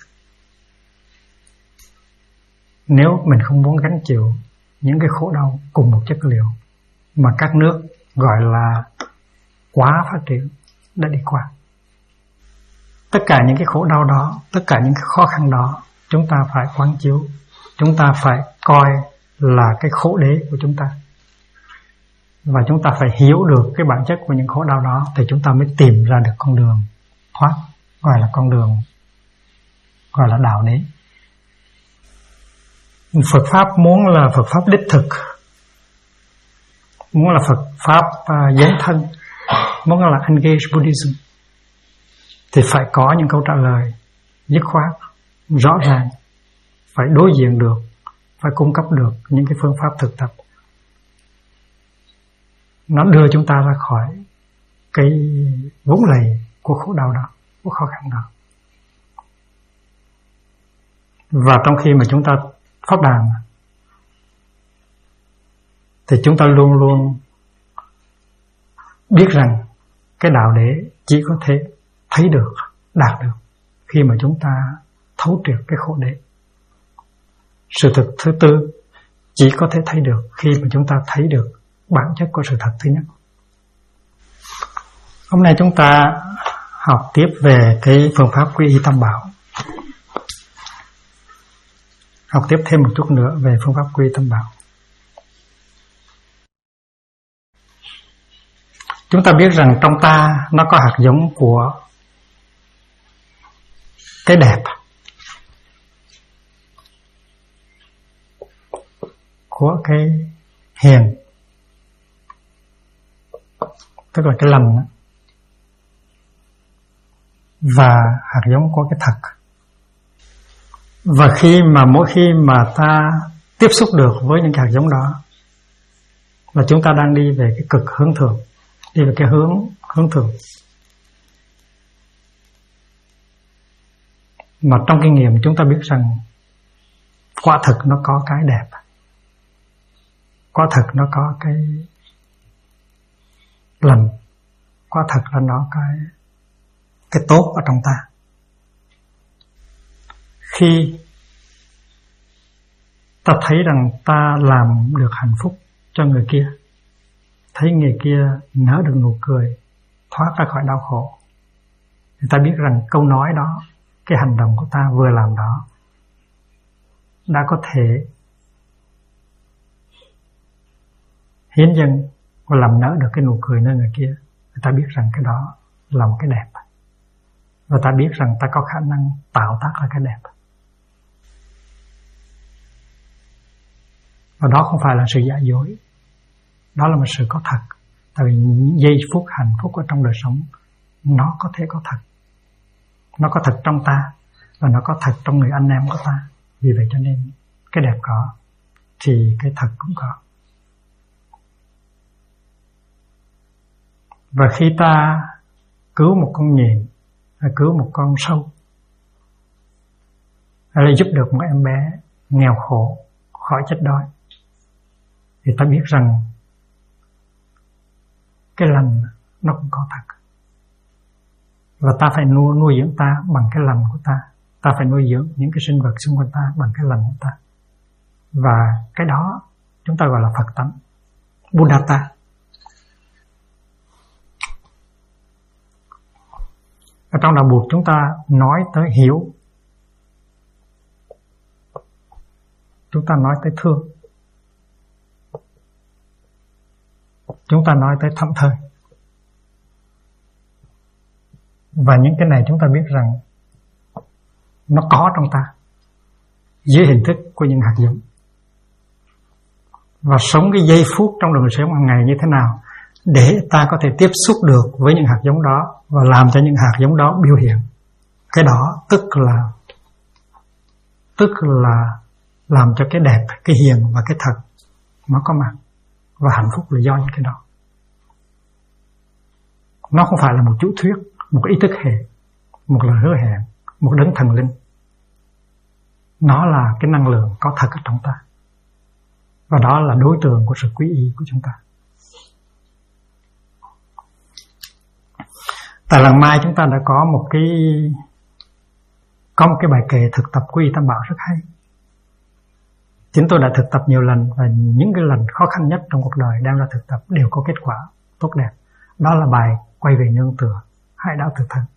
Nếu mình không muốn gánh chịu những cái khổ đau cùng một chất liệu mà các nước gọi là quá phát triển đã đi qua. Tất cả những cái khổ đau đó, tất cả những cái khó khăn đó, chúng ta phải quán chiếu, chúng ta phải coi là cái khổ đế của chúng ta. Và chúng ta phải hiểu được cái bản chất của những khổ đau đó, thì chúng ta mới tìm ra được con đường thoát, gọi là con đường, gọi là đạo đế. Phật Pháp muốn là Phật Pháp đích thực, muốn là Phật Pháp dấn thân, muốn là engage Buddhism, thì phải có những câu trả lời dứt khoát, rõ ràng, phải đối diện được, phải cung cấp được những cái phương pháp thực tập. Nó đưa chúng ta ra khỏi cái vũng lầy của khổ đau đó, của khó khăn đó. Và trong khi mà chúng ta pháp đàn thì chúng ta luôn luôn biết rằng cái đạo đế chỉ có thể thấy được, đạt được khi mà chúng ta thấu triệt cái khổ đế. Sự thật thứ tư chỉ có thể thấy được khi mà chúng ta thấy được bản chất của sự thật thứ nhất. Hôm nay chúng ta học tiếp về cái phương pháp quy y tam bảo, học tiếp thêm một chút nữa về phương pháp quy y tam bảo. Chúng ta biết rằng trong ta nó có hạt giống của cái đẹp, của cái hiền, tức là cái lành, và hạt giống của cái thật. Và mỗi khi mà ta tiếp xúc được với những hạt giống đó, là chúng ta đang đi về cái cực hướng thượng, đi về cái hướng thượng. Mà trong kinh nghiệm chúng ta biết rằng quả thực nó có cái đẹp, quả thực nó có cái lành, quả thật là nó cái tốt ở trong ta. Khi ta thấy rằng ta làm được hạnh phúc cho người kia, thấy người kia nở được nụ cười, thoát ra khỏi đau khổ, thì ta biết rằng câu nói đó, cái hành động của ta vừa làm đó đã có thể hiến dâng và làm nở được cái nụ cười nơi người kia. Ta biết rằng cái đó là một cái đẹp, và ta biết rằng ta có khả năng tạo tác ra cái đẹp. Và đó không phải là sự giả dối, đó là một sự có thật. Tại vì những giây phút hạnh phúc ở trong đời sống nó có thể có thật. Nó có thật trong ta, và nó có thật trong người anh em của ta. Vì vậy cho nên cái đẹp có thì cái thật cũng có. Và khi ta cứu một con nhện, hay cứu một con sâu, hay là giúp được một em bé nghèo khổ khỏi chết đói, thì ta biết rằng cái lành nó cũng có thật. Và ta phải nuôi dưỡng ta bằng cái lành của ta. Ta phải nuôi dưỡng những cái sinh vật xung quanh ta bằng cái lành của ta. Và cái đó chúng ta gọi là Phật tánh, Buddhata. Ở trong đạo Bụt chúng ta nói tới hiểu, chúng ta nói tới thương, chúng ta nói tới thẫn thờ. Và những cái này chúng ta biết rằng nó có trong ta dưới hình thức của những hạt giống. Và sống cái giây phút trong đời sống hàng ngày như thế nào để ta có thể tiếp xúc được với những hạt giống đó và làm cho những hạt giống đó biểu hiện. Cái đó tức là làm cho cái đẹp, cái hiền và cái thật nó có mặt. Và hạnh phúc là do những cái đó. Nó không phải là một chủ thuyết, một ý thức hệ, một lời hứa hẹn, một đấng thần linh. Nó là cái năng lượng có thật ở trong ta. Và đó là đối tượng của sự quý y của chúng ta. Tại lần mai chúng ta đã có một cái bài kệ thực tập quý y tam bảo rất hay. Chính tôi đã thực tập nhiều lần, và những cái lần khó khăn nhất trong cuộc đời đem ra thực tập đều có kết quả tốt đẹp. Đó là bài quay về nương tựa, hai đạo thực thân.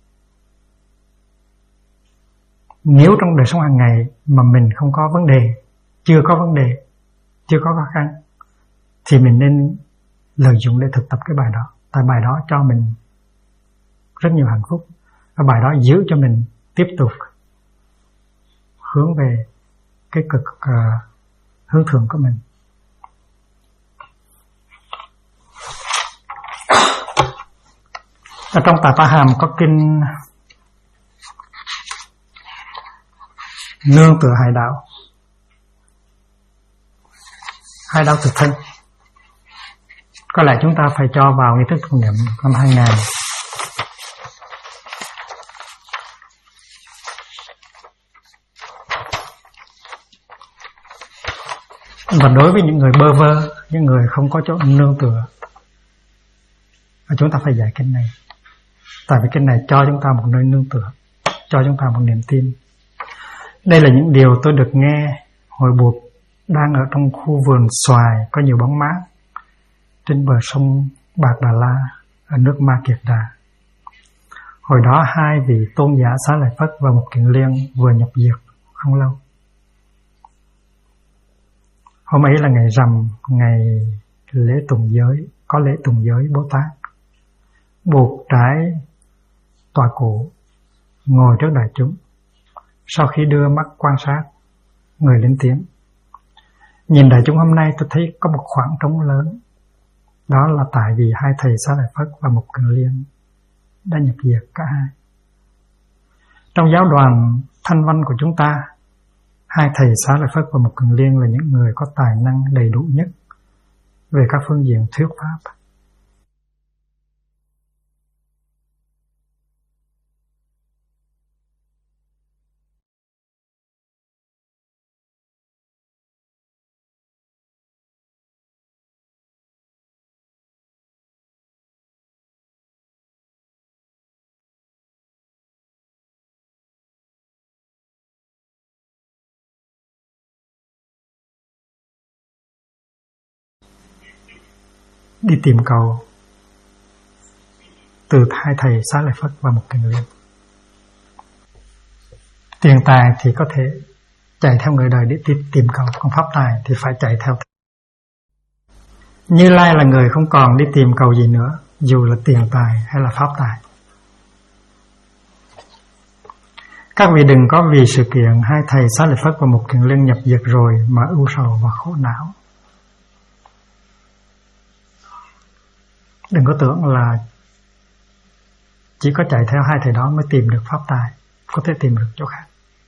Nếu trong đời sống hàng ngày mà mình không có vấn đề, chưa có vấn đề, chưa có khó khăn, thì mình nên lợi dụng để thực tập cái bài đó. Tại bài đó cho mình rất nhiều hạnh phúc, và bài đó giữ cho mình tiếp tục hướng về cái cực hướng thượng của mình. Ở trong Tà Pa Hàm có kinh nương tựa hai đạo thực thân. Có lẽ chúng ta phải cho vào nghi thức tụng niệm năm 2000. Và đối với những người bơ vơ, những người không có chỗ nương tựa, chúng ta phải dạy kinh này. Tại vì kinh này cho chúng ta một nơi nương tựa, cho chúng ta một niềm tin. Đây là những điều tôi được nghe hồi Bụt đang ở trong khu vườn xoài có nhiều bóng mát trên bờ sông Bạc Đà La ở nước Ma Kiệt Đà. Hồi đó hai vị tôn giả Xá Lợi Phất và Mục Kiền Liên vừa nhập diệt không lâu. Hôm ấy là ngày rằm, ngày lễ tùng giới, có lễ tùng giới Bồ Tát. Buộc trái tòa cụ, ngồi trước đại chúng. Sau khi đưa mắt quan sát, người lên tiếng: nhìn đại chúng hôm nay tôi thấy có một khoảng trống lớn. Đó là tại vì hai thầy Xá Lợi Phất và Mục Kiền Liên đã nhập diệt cả hai. Trong giáo đoàn Thanh Văn của chúng ta, hai thầy Xá Lợi Phất và Mục Kiền Liên là những người có tài năng đầy đủ nhất về các phương diện thuyết pháp. đi tìm cầu từ hai thầy Xá Lợi Phất và Mục Kiền Liên. Tiền tài thì có thể chạy theo người đời để tìm cầu, còn pháp tài thì phải chạy theo. Như Lai là người không còn đi tìm cầu gì nữa, dù là tiền tài hay là pháp tài. Các vị đừng có vì sự kiện hai thầy Xá Lợi Phất và Mục Kiền Liên nhập diệt rồi mà ưu sầu và khổ não. Đừng có tưởng là chỉ có chạy theo hai thầy đó mới tìm được pháp tài, có thể tìm được chỗ khác.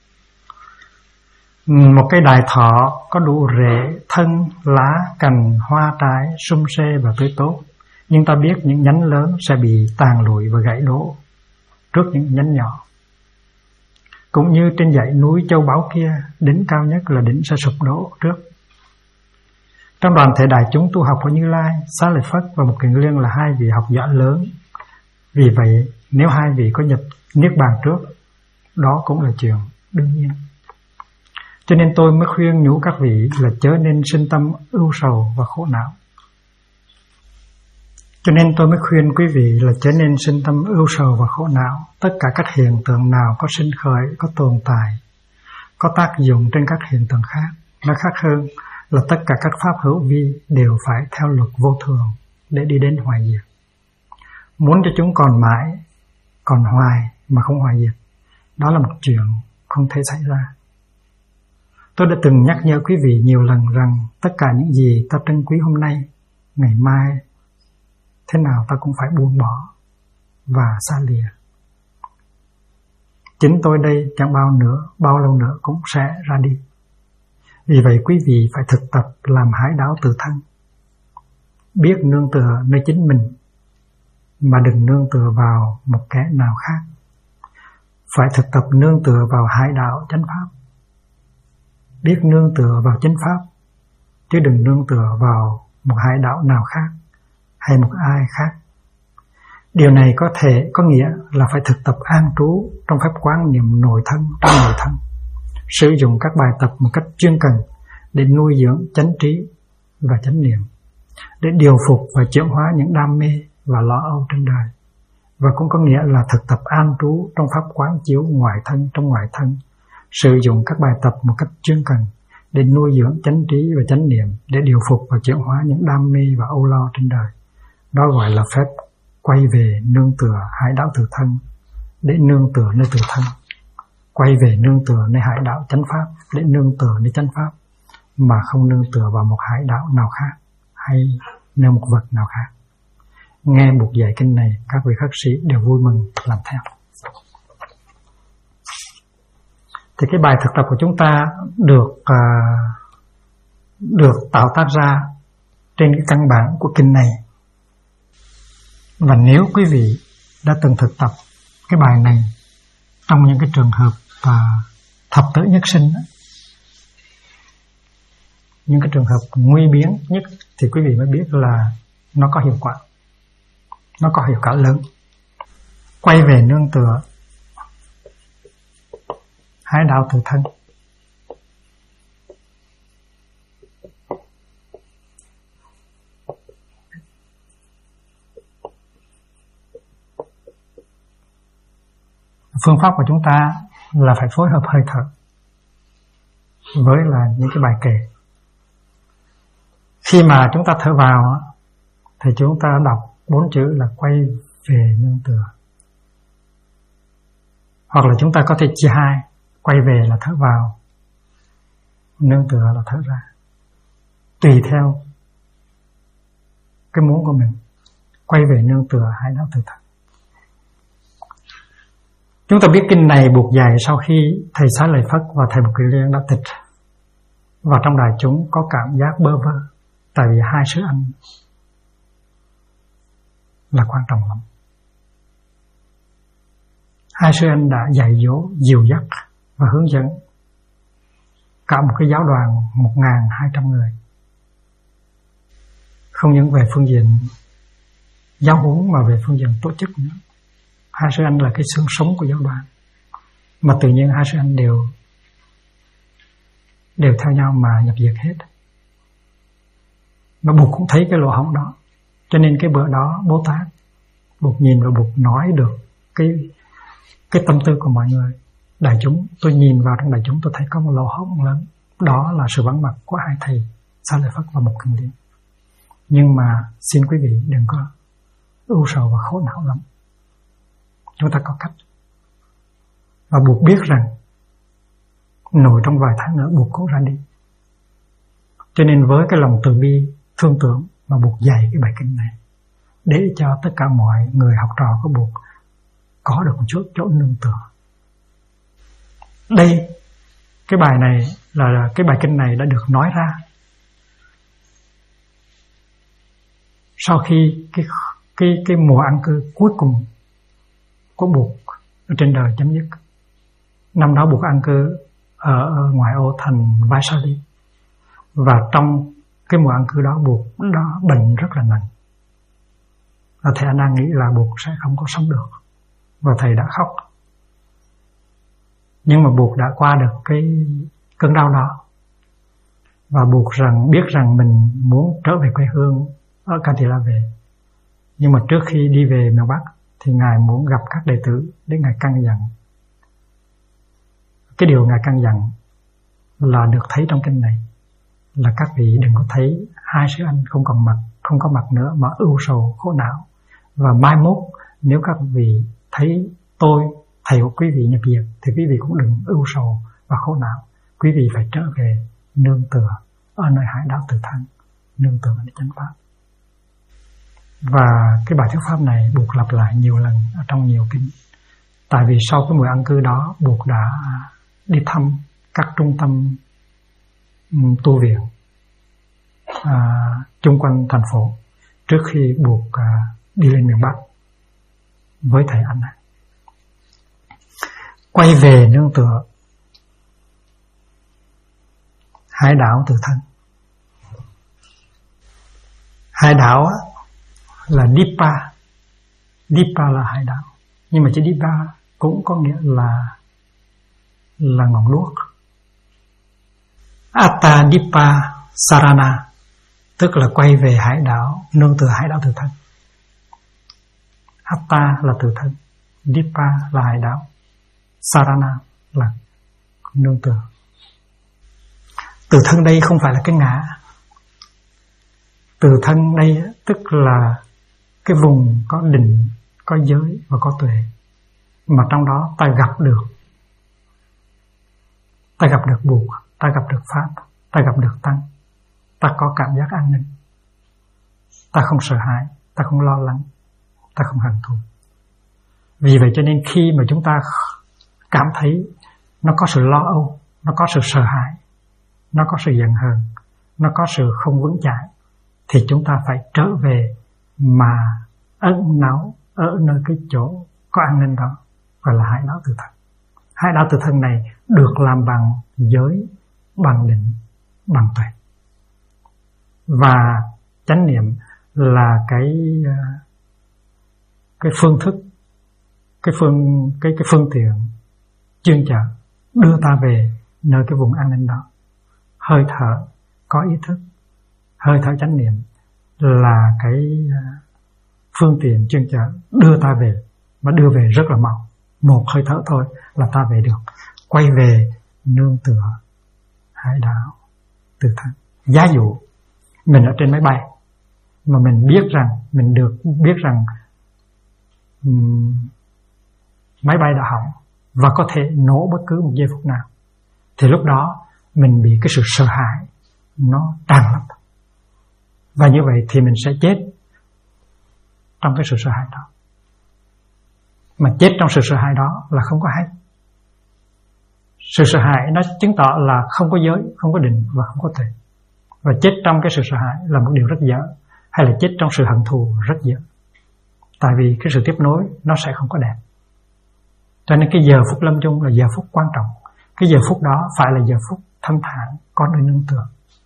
Một cây đại thọ có đủ rễ, thân, lá, cành, hoa, trái, sum xê và tươi tốt, nhưng ta biết những nhánh lớn sẽ bị tàn lụi và gãy đổ trước những nhánh nhỏ. Cũng như trên dãy núi châu báu kia, đỉnh cao nhất là đỉnh sẽ sụp đổ trước. Trong đoàn thể đại chúng tu học của Như Lai, Xá Lợi Phất và Mục Kiền Liên là hai vị học giả lớn. Vì vậy, nếu hai vị có nhập niết bàn trước, đó cũng là chuyện đương nhiên. Cho nên tôi mới khuyên nhủ các vị là chớ nên sinh tâm ưu sầu và khổ não. Cho nên tôi mới khuyên quý vị là chớ nên sinh tâm ưu sầu và khổ não. Tất cả các hiện tượng nào có sinh khởi, có tồn tại, có tác dụng trên các hiện tượng khác. Nói khác hơn là tất cả các pháp hữu vi đều phải theo luật vô thường để đi đến hoại diệt. Muốn cho chúng còn mãi, còn hoài mà không hoại diệt, đó là một chuyện không thể xảy ra. Tôi đã từng nhắc nhở quý vị nhiều lần rằng tất cả những gì ta trân quý hôm nay, ngày mai thế nào ta cũng phải buông bỏ và xa lìa. Chính tôi đây chẳng bao lâu nữa cũng sẽ ra đi. Vì vậy quý vị phải thực tập làm hải đảo tự thân, biết nương tựa nơi chính mình mà đừng nương tựa vào một kẻ nào khác. Phải thực tập nương tựa vào hải đảo chánh pháp, biết nương tựa vào chánh pháp, chứ đừng nương tựa vào một hải đảo nào khác hay một ai khác. Điều này có nghĩa là phải thực tập an trú trong pháp quán niệm nội thân trong nội thân, sử dụng các bài tập một cách chuyên cần để nuôi dưỡng chánh trí và chánh niệm, để điều phục và chuyển hóa những đam mê và lo âu trên đời. Và cũng có nghĩa là thực tập an trú trong pháp quán chiếu ngoại thân trong ngoại thân, sử dụng các bài tập một cách chuyên cần để nuôi dưỡng chánh trí và chánh niệm, để điều phục và chuyển hóa những đam mê và âu lo trên đời. Đó gọi là phép quay về nương tựa hải đảo tự thân để nương tựa nơi tự thân, quay về nương tựa nơi hải đảo chánh pháp để nương tựa nơi chánh pháp, mà không nương tựa vào một hải đảo nào khác hay nơi một vật nào khác. Nghe buộc dạy kinh này, các vị khất sĩ đều vui mừng làm theo. Thì cái bài thực tập của chúng ta được tạo tác ra trên cái căn bản của kinh này. Và nếu quý vị đã từng thực tập cái bài này trong những cái trường hợp thập tử nhất sinh, những cái trường hợp nguy biến nhất, thì quý vị mới biết là nó có hiệu quả, nó có hiệu quả lớn. Quay về nương tựa hải đạo tự thân. Phương pháp của chúng ta là phải phối hợp hơi thở với là những cái bài kệ. Khi mà chúng ta thở vào thì chúng ta đọc 4 chữ là quay về nương tựa. Hoặc là chúng ta có thể chia hai, quay về là thở vào, nương tựa là thở ra. Tùy theo cái muốn của mình. Quay về nương tựa hải đảo tự thân. Chúng ta biết kinh này buộc dạy sau khi thầy Xá Lợi Phất và thầy Mục Kiền Liên đã tịch, và trong đại chúng có cảm giác bơ vơ, tại vì hai sư anh là quan trọng lắm. Hai sư anh đã dạy dỗ, dìu dắt và hướng dẫn cả một cái giáo đoàn 1.200 người, không những về phương diện giáo huấn mà về phương diện tổ chức nữa. Hai sư anh là cái xương sống của giáo đoàn, mà tự nhiên hai sư anh đều theo nhau mà nhập diệt hết. Mà Bụt cũng thấy cái lỗ hổng đó, Cho nên cái bữa đó Bồ Tát Bụt nhìn và Bụt nói được cái tâm tư của mọi người. Đại chúng, tôi nhìn vào trong đại chúng tôi thấy có một lỗ hổng lớn. Đó là sự vắng mặt của hai thầy Xá Lợi Phất và Mục Kiền Liên. Nhưng mà xin quý vị đừng có ưu sầu và khổ não lắm. Chúng ta có cách. Và Bụt biết rằng nội trong vài tháng nữa Bụt cũng ra đi. Cho nên với cái lòng từ bi, thương tưởng mà Bụt dạy cái bài kinh này, để cho tất cả mọi người học trò của Bụt có được một chút chỗ nương tựa. Đây, cái bài này là cái bài kinh này đã được nói ra sau khi cái mùa an cư cuối cùng của Bụt ở trên đời chấm dứt. Năm đó Bụt an cư ở ngoại ô thành Vaisali, và trong cái mùa an cư đó Bụt đã bệnh rất là nặng. Và thầy A Nan nghĩ là Bụt sẽ không có sống được, và thầy đã khóc. Nhưng mà Bụt đã qua được cái cơn đau đó, và Bụt biết rằng mình muốn trở về quê hương ở Cantila về. Nhưng mà trước khi đi về miền Bắc thì Ngài muốn gặp các đệ tử để Ngài căn dặn. Cái điều Ngài căn dặn là được thấy trong kinh này, là các vị đừng có thấy hai sư anh không có mặt nữa mà ưu sầu khổ não. Và mai mốt nếu các vị thấy tôi, thầy của quý vị nhập diệt, thì quý vị cũng đừng ưu sầu và khổ não. Quý vị phải trở về nương tựa ở nơi hải đảo Từ Thân, nương tựa để chánh pháp. Và cái bài thuyết pháp này Bụt lặp lại nhiều lần ở trong nhiều kinh. Tại vì sau cái mùa an cư đó, Bụt đã đi thăm các trung tâm tu viện chung quanh thành phố trước khi Bụt đi lên miền Bắc với thầy Anh. Quay về nương tựa hải đảo Từ Thân. Hải đảo là Dipa. Dipa là hải đảo, nhưng mà chữ Dipa cũng có nghĩa là ngọn đuốc. Atta Dipa Sarana, tức là quay về hải đảo, nương tựa hải đảo Từ Thân. Atta là Từ Thân, Dipa là hải đảo, Sarana là nương tựa. Từ Thân đây không phải là cái ngã. Từ Thân đây tức là cái vùng có định, có giới và có tuệ, mà trong đó ta gặp được Bụt, ta gặp được Pháp, ta gặp được Tăng, ta có cảm giác an ninh, ta không sợ hãi, ta không lo lắng, ta không hận thù. Vì vậy cho nên khi mà chúng ta cảm thấy nó có sự lo âu, nó có sự sợ hãi, nó có sự giận hờn, nó có sự không vững chãi, thì chúng ta phải trở về mà ẩn náu ở nơi cái chỗ có an ninh đó, gọi là hải đảo Từ Thân. Hải đảo Từ Thân này được làm bằng giới, bằng định, bằng tuệ. Và chánh niệm là cái phương thức, cái phương tiện chuyên chở đưa ta về nơi cái vùng an ninh đó. Hơi thở có ý thức, hơi thở chánh niệm là cái phương tiện chuyên chở đưa ta về, mà đưa về rất là mau. Một hơi thở thôi là ta về được, quay về nương tựa hải đảo Từ Thân. Giá dụ mình ở trên máy bay mà mình biết rằng máy bay đã hỏng và có thể nổ bất cứ một giây phút nào, thì lúc đó mình bị cái sự sợ hãi nó tràn ngập, và như vậy thì mình sẽ chết trong cái sự sợ hãi đó. Mà chết trong sự sợ hãi đó là không có hay. Sự sợ hãi nó chứng tỏ là không có giới, không có định và không có tuệ. Và chết trong cái sự sợ hãi là một điều rất dở, hay là chết trong sự hận thù rất dở. Tại vì cái sự tiếp nối nó sẽ không có đẹp. Cho nên cái giờ phút lâm chung là giờ phút quan trọng. Cái giờ phút đó phải là giờ phút thanh thản, có nơi nương tựa.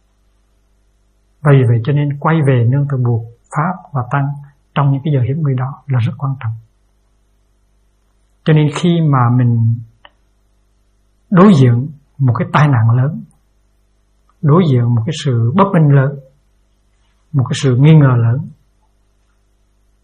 Vì vậy cho nên quay về nương tựa Bụt, Pháp và Tăng trong những cái giờ hiểm nguy đó là rất quan trọng. Cho nên khi mà mình đối diện một cái tai nạn lớn, đối diện một cái sự bất minh lớn, một cái sự nghi ngờ lớn,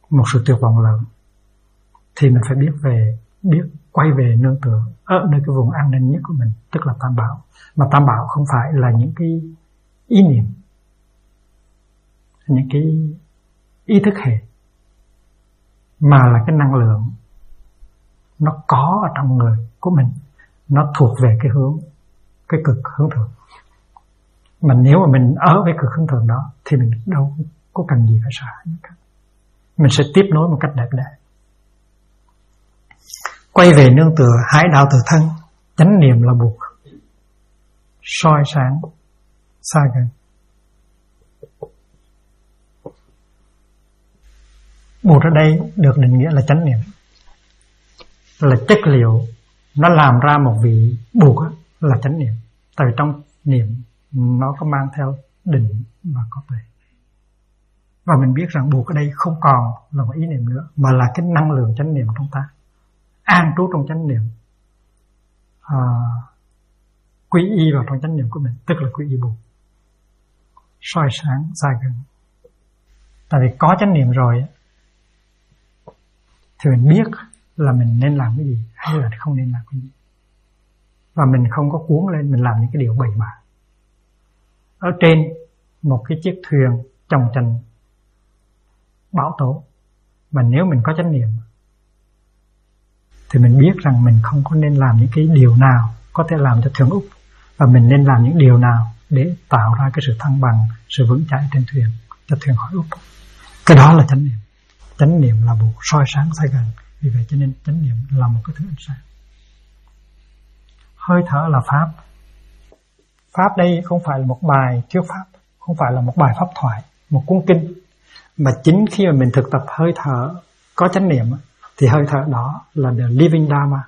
một sự tuyệt vọng lớn, thì mình phải biết quay về nương tựa ở nơi cái vùng an ninh nhất của mình, tức là Tam Bảo. Mà Tam Bảo không phải là những cái ý niệm, những cái ý thức hệ, mà là cái năng lượng nó có ở trong người của mình, nó thuộc về cái cực hướng thượng. Mà nếu mà mình ở với cực hướng thượng đó thì mình đâu có cần gì phải sợ. Mình sẽ tiếp nối một cách đẹp đẽ. Quay về nương tựa hải đạo tự thân, chánh niệm là buộc soi sáng xa gần. Buộc ở đây được định nghĩa là chánh niệm, là chất liệu nó làm ra một vị buộc là chánh niệm. Tại vì trong niệm nó có mang theo định và có tuệ. Và mình biết rằng buộc ở đây không còn là một ý niệm nữa, mà là cái năng lượng chánh niệm trong ta, an trú trong chánh niệm, quy y vào trong chánh niệm của mình, tức là quy y buộc soi sáng xa gần. Tại vì có chánh niệm rồi thì mình biết là mình nên làm cái gì hay là không nên làm cái gì, và mình không có cuốn lên mình làm những cái điều bậy bạ. Ở trên một cái chiếc thuyền chồng chành bão tố, mà nếu mình có chánh niệm thì mình biết rằng mình không có nên làm những cái điều nào có thể làm cho thuyền úp, và mình nên làm những điều nào để tạo ra cái sự thăng bằng, sự vững chãi trên thuyền cho thuyền khỏi úp. Cái đó là chánh niệm. Chánh niệm là buộc soi sáng xa gần. Vì vậy cho nên chánh niệm là một cái thứ ánh sáng. Hơi thở là pháp. Pháp đây không phải là một bài thuyết pháp, không phải là một bài pháp thoại, một cuốn kinh, mà chính khi mà mình thực tập hơi thở có chánh niệm thì hơi thở đó là the living dharma.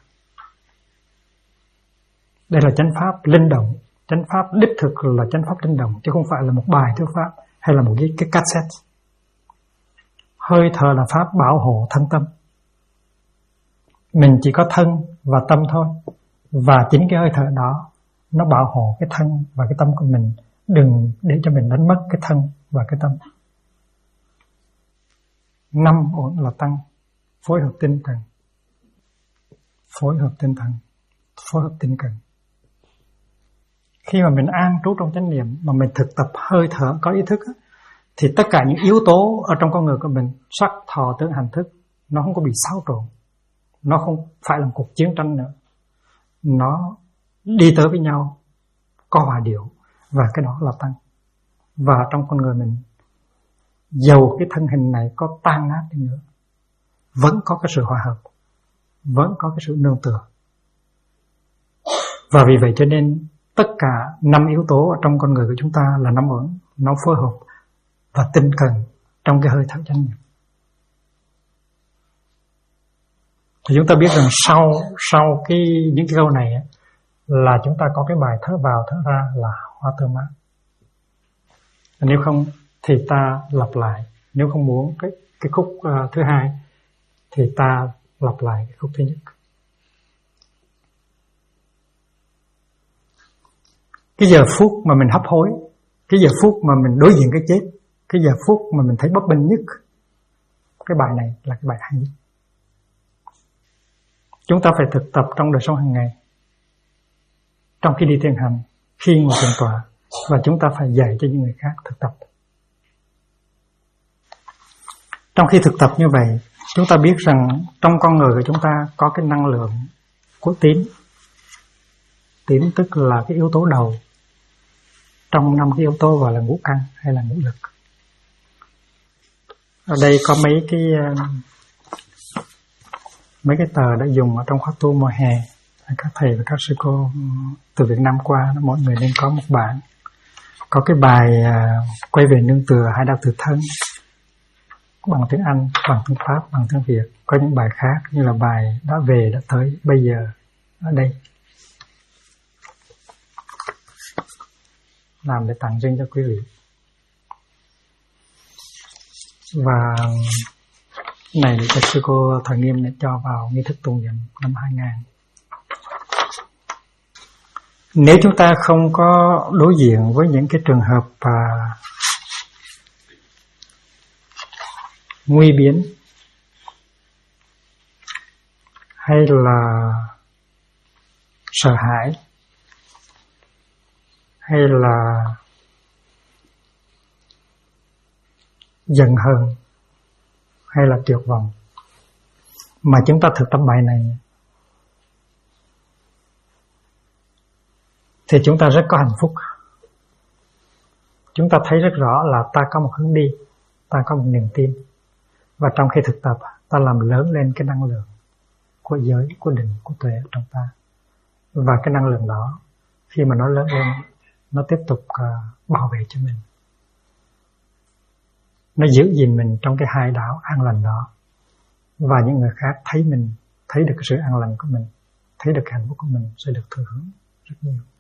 Đây là chánh pháp linh động. Chánh pháp đích thực là chánh pháp linh động, chứ không phải là một bài thuyết pháp hay là một cái cassette. Hơi thở là pháp bảo hộ thân tâm. Mình chỉ có thân và tâm thôi, và chính cái hơi thở đó nó bảo hộ cái thân và cái tâm của mình, đừng để cho mình đánh mất cái thân và cái tâm. 5 ổn là tăng, phối hợp tinh thần, phối hợp tinh thần, phối hợp tinh cần. Khi mà mình an trú trong chánh niệm mà mình thực tập hơi thở có ý thức thì tất cả những yếu tố ở trong con người của mình, sắc, thọ, tưởng, hành, thức, nó không có bị xáo trộn. Nó không phải là một cuộc chiến tranh nữa. Nó đi tới với nhau, có hòa điệu, và cái đó là tăng. Và trong con người mình, dầu cái thân hình này có tan nát đi nữa, vẫn có cái sự hòa hợp, vẫn có cái sự nương tựa. Và vì vậy cho nên tất cả 5 yếu tố ở trong con người của chúng ta là 5 ổn, nó phối hợp và tinh cần trong cái hơi thở chánh niệm. Thì chúng ta biết rằng sau những cái câu này là chúng ta có cái bài thở vào thở ra là hoa thơm mát. Nếu không thì ta lặp lại. Nếu không muốn cái khúc thứ hai thì ta lặp lại cái khúc thứ nhất. Cái giờ phút mà mình hấp hối, cái giờ phút mà mình đối diện cái chết, cái giờ phút mà mình thấy bấp bênh nhất, cái bài này là cái bài hay nhất. Chúng ta phải thực tập trong đời sống hàng ngày, trong khi đi thiền hành, khi ngồi thiền tọa, và chúng ta phải dạy cho những người khác thực tập. Trong khi thực tập như vậy, chúng ta biết rằng trong con người của chúng ta có cái năng lượng của tín. Tín tức là cái yếu tố đầu trong 5 cái yếu tố, gọi là ngũ căn hay là ngũ lực. Ở đây có mấy cái tờ đã dùng ở trong khóa tu mùa hè. Các thầy và các sư cô từ Việt Nam qua, mỗi người nên có một bản. Có cái bài quay về nương tựa hai đạo tự thân, bằng tiếng Anh, bằng tiếng Pháp, bằng tiếng Việt. Có những bài khác như là bài đã về, đã tới, bây giờ, ở đây. Làm để tặng riêng cho quý vị. Và này các sư cô Thời Nghiêm đã cho vào nghi thức tụng niệm năm 2000. Nếu chúng ta không có đối diện với những cái trường hợp nguy biến hay là sợ hãi, hay là giận hờn, hay là tuyệt vọng, mà chúng ta thực tập bài này thì chúng ta rất có hạnh phúc. Chúng ta thấy rất rõ là ta có một hướng đi, ta có một niềm tin, và trong khi thực tập ta làm lớn lên cái năng lượng của giới, của định, của tuệ trong ta. Và cái năng lượng đó khi mà nó lớn lên, nó tiếp tục bảo vệ cho mình, nó giữ gìn mình trong cái hai đạo an lành đó. Và những người khác thấy mình, thấy được cái sự an lành của mình, thấy được cái hạnh phúc của mình, sẽ được thừa hưởng rất nhiều.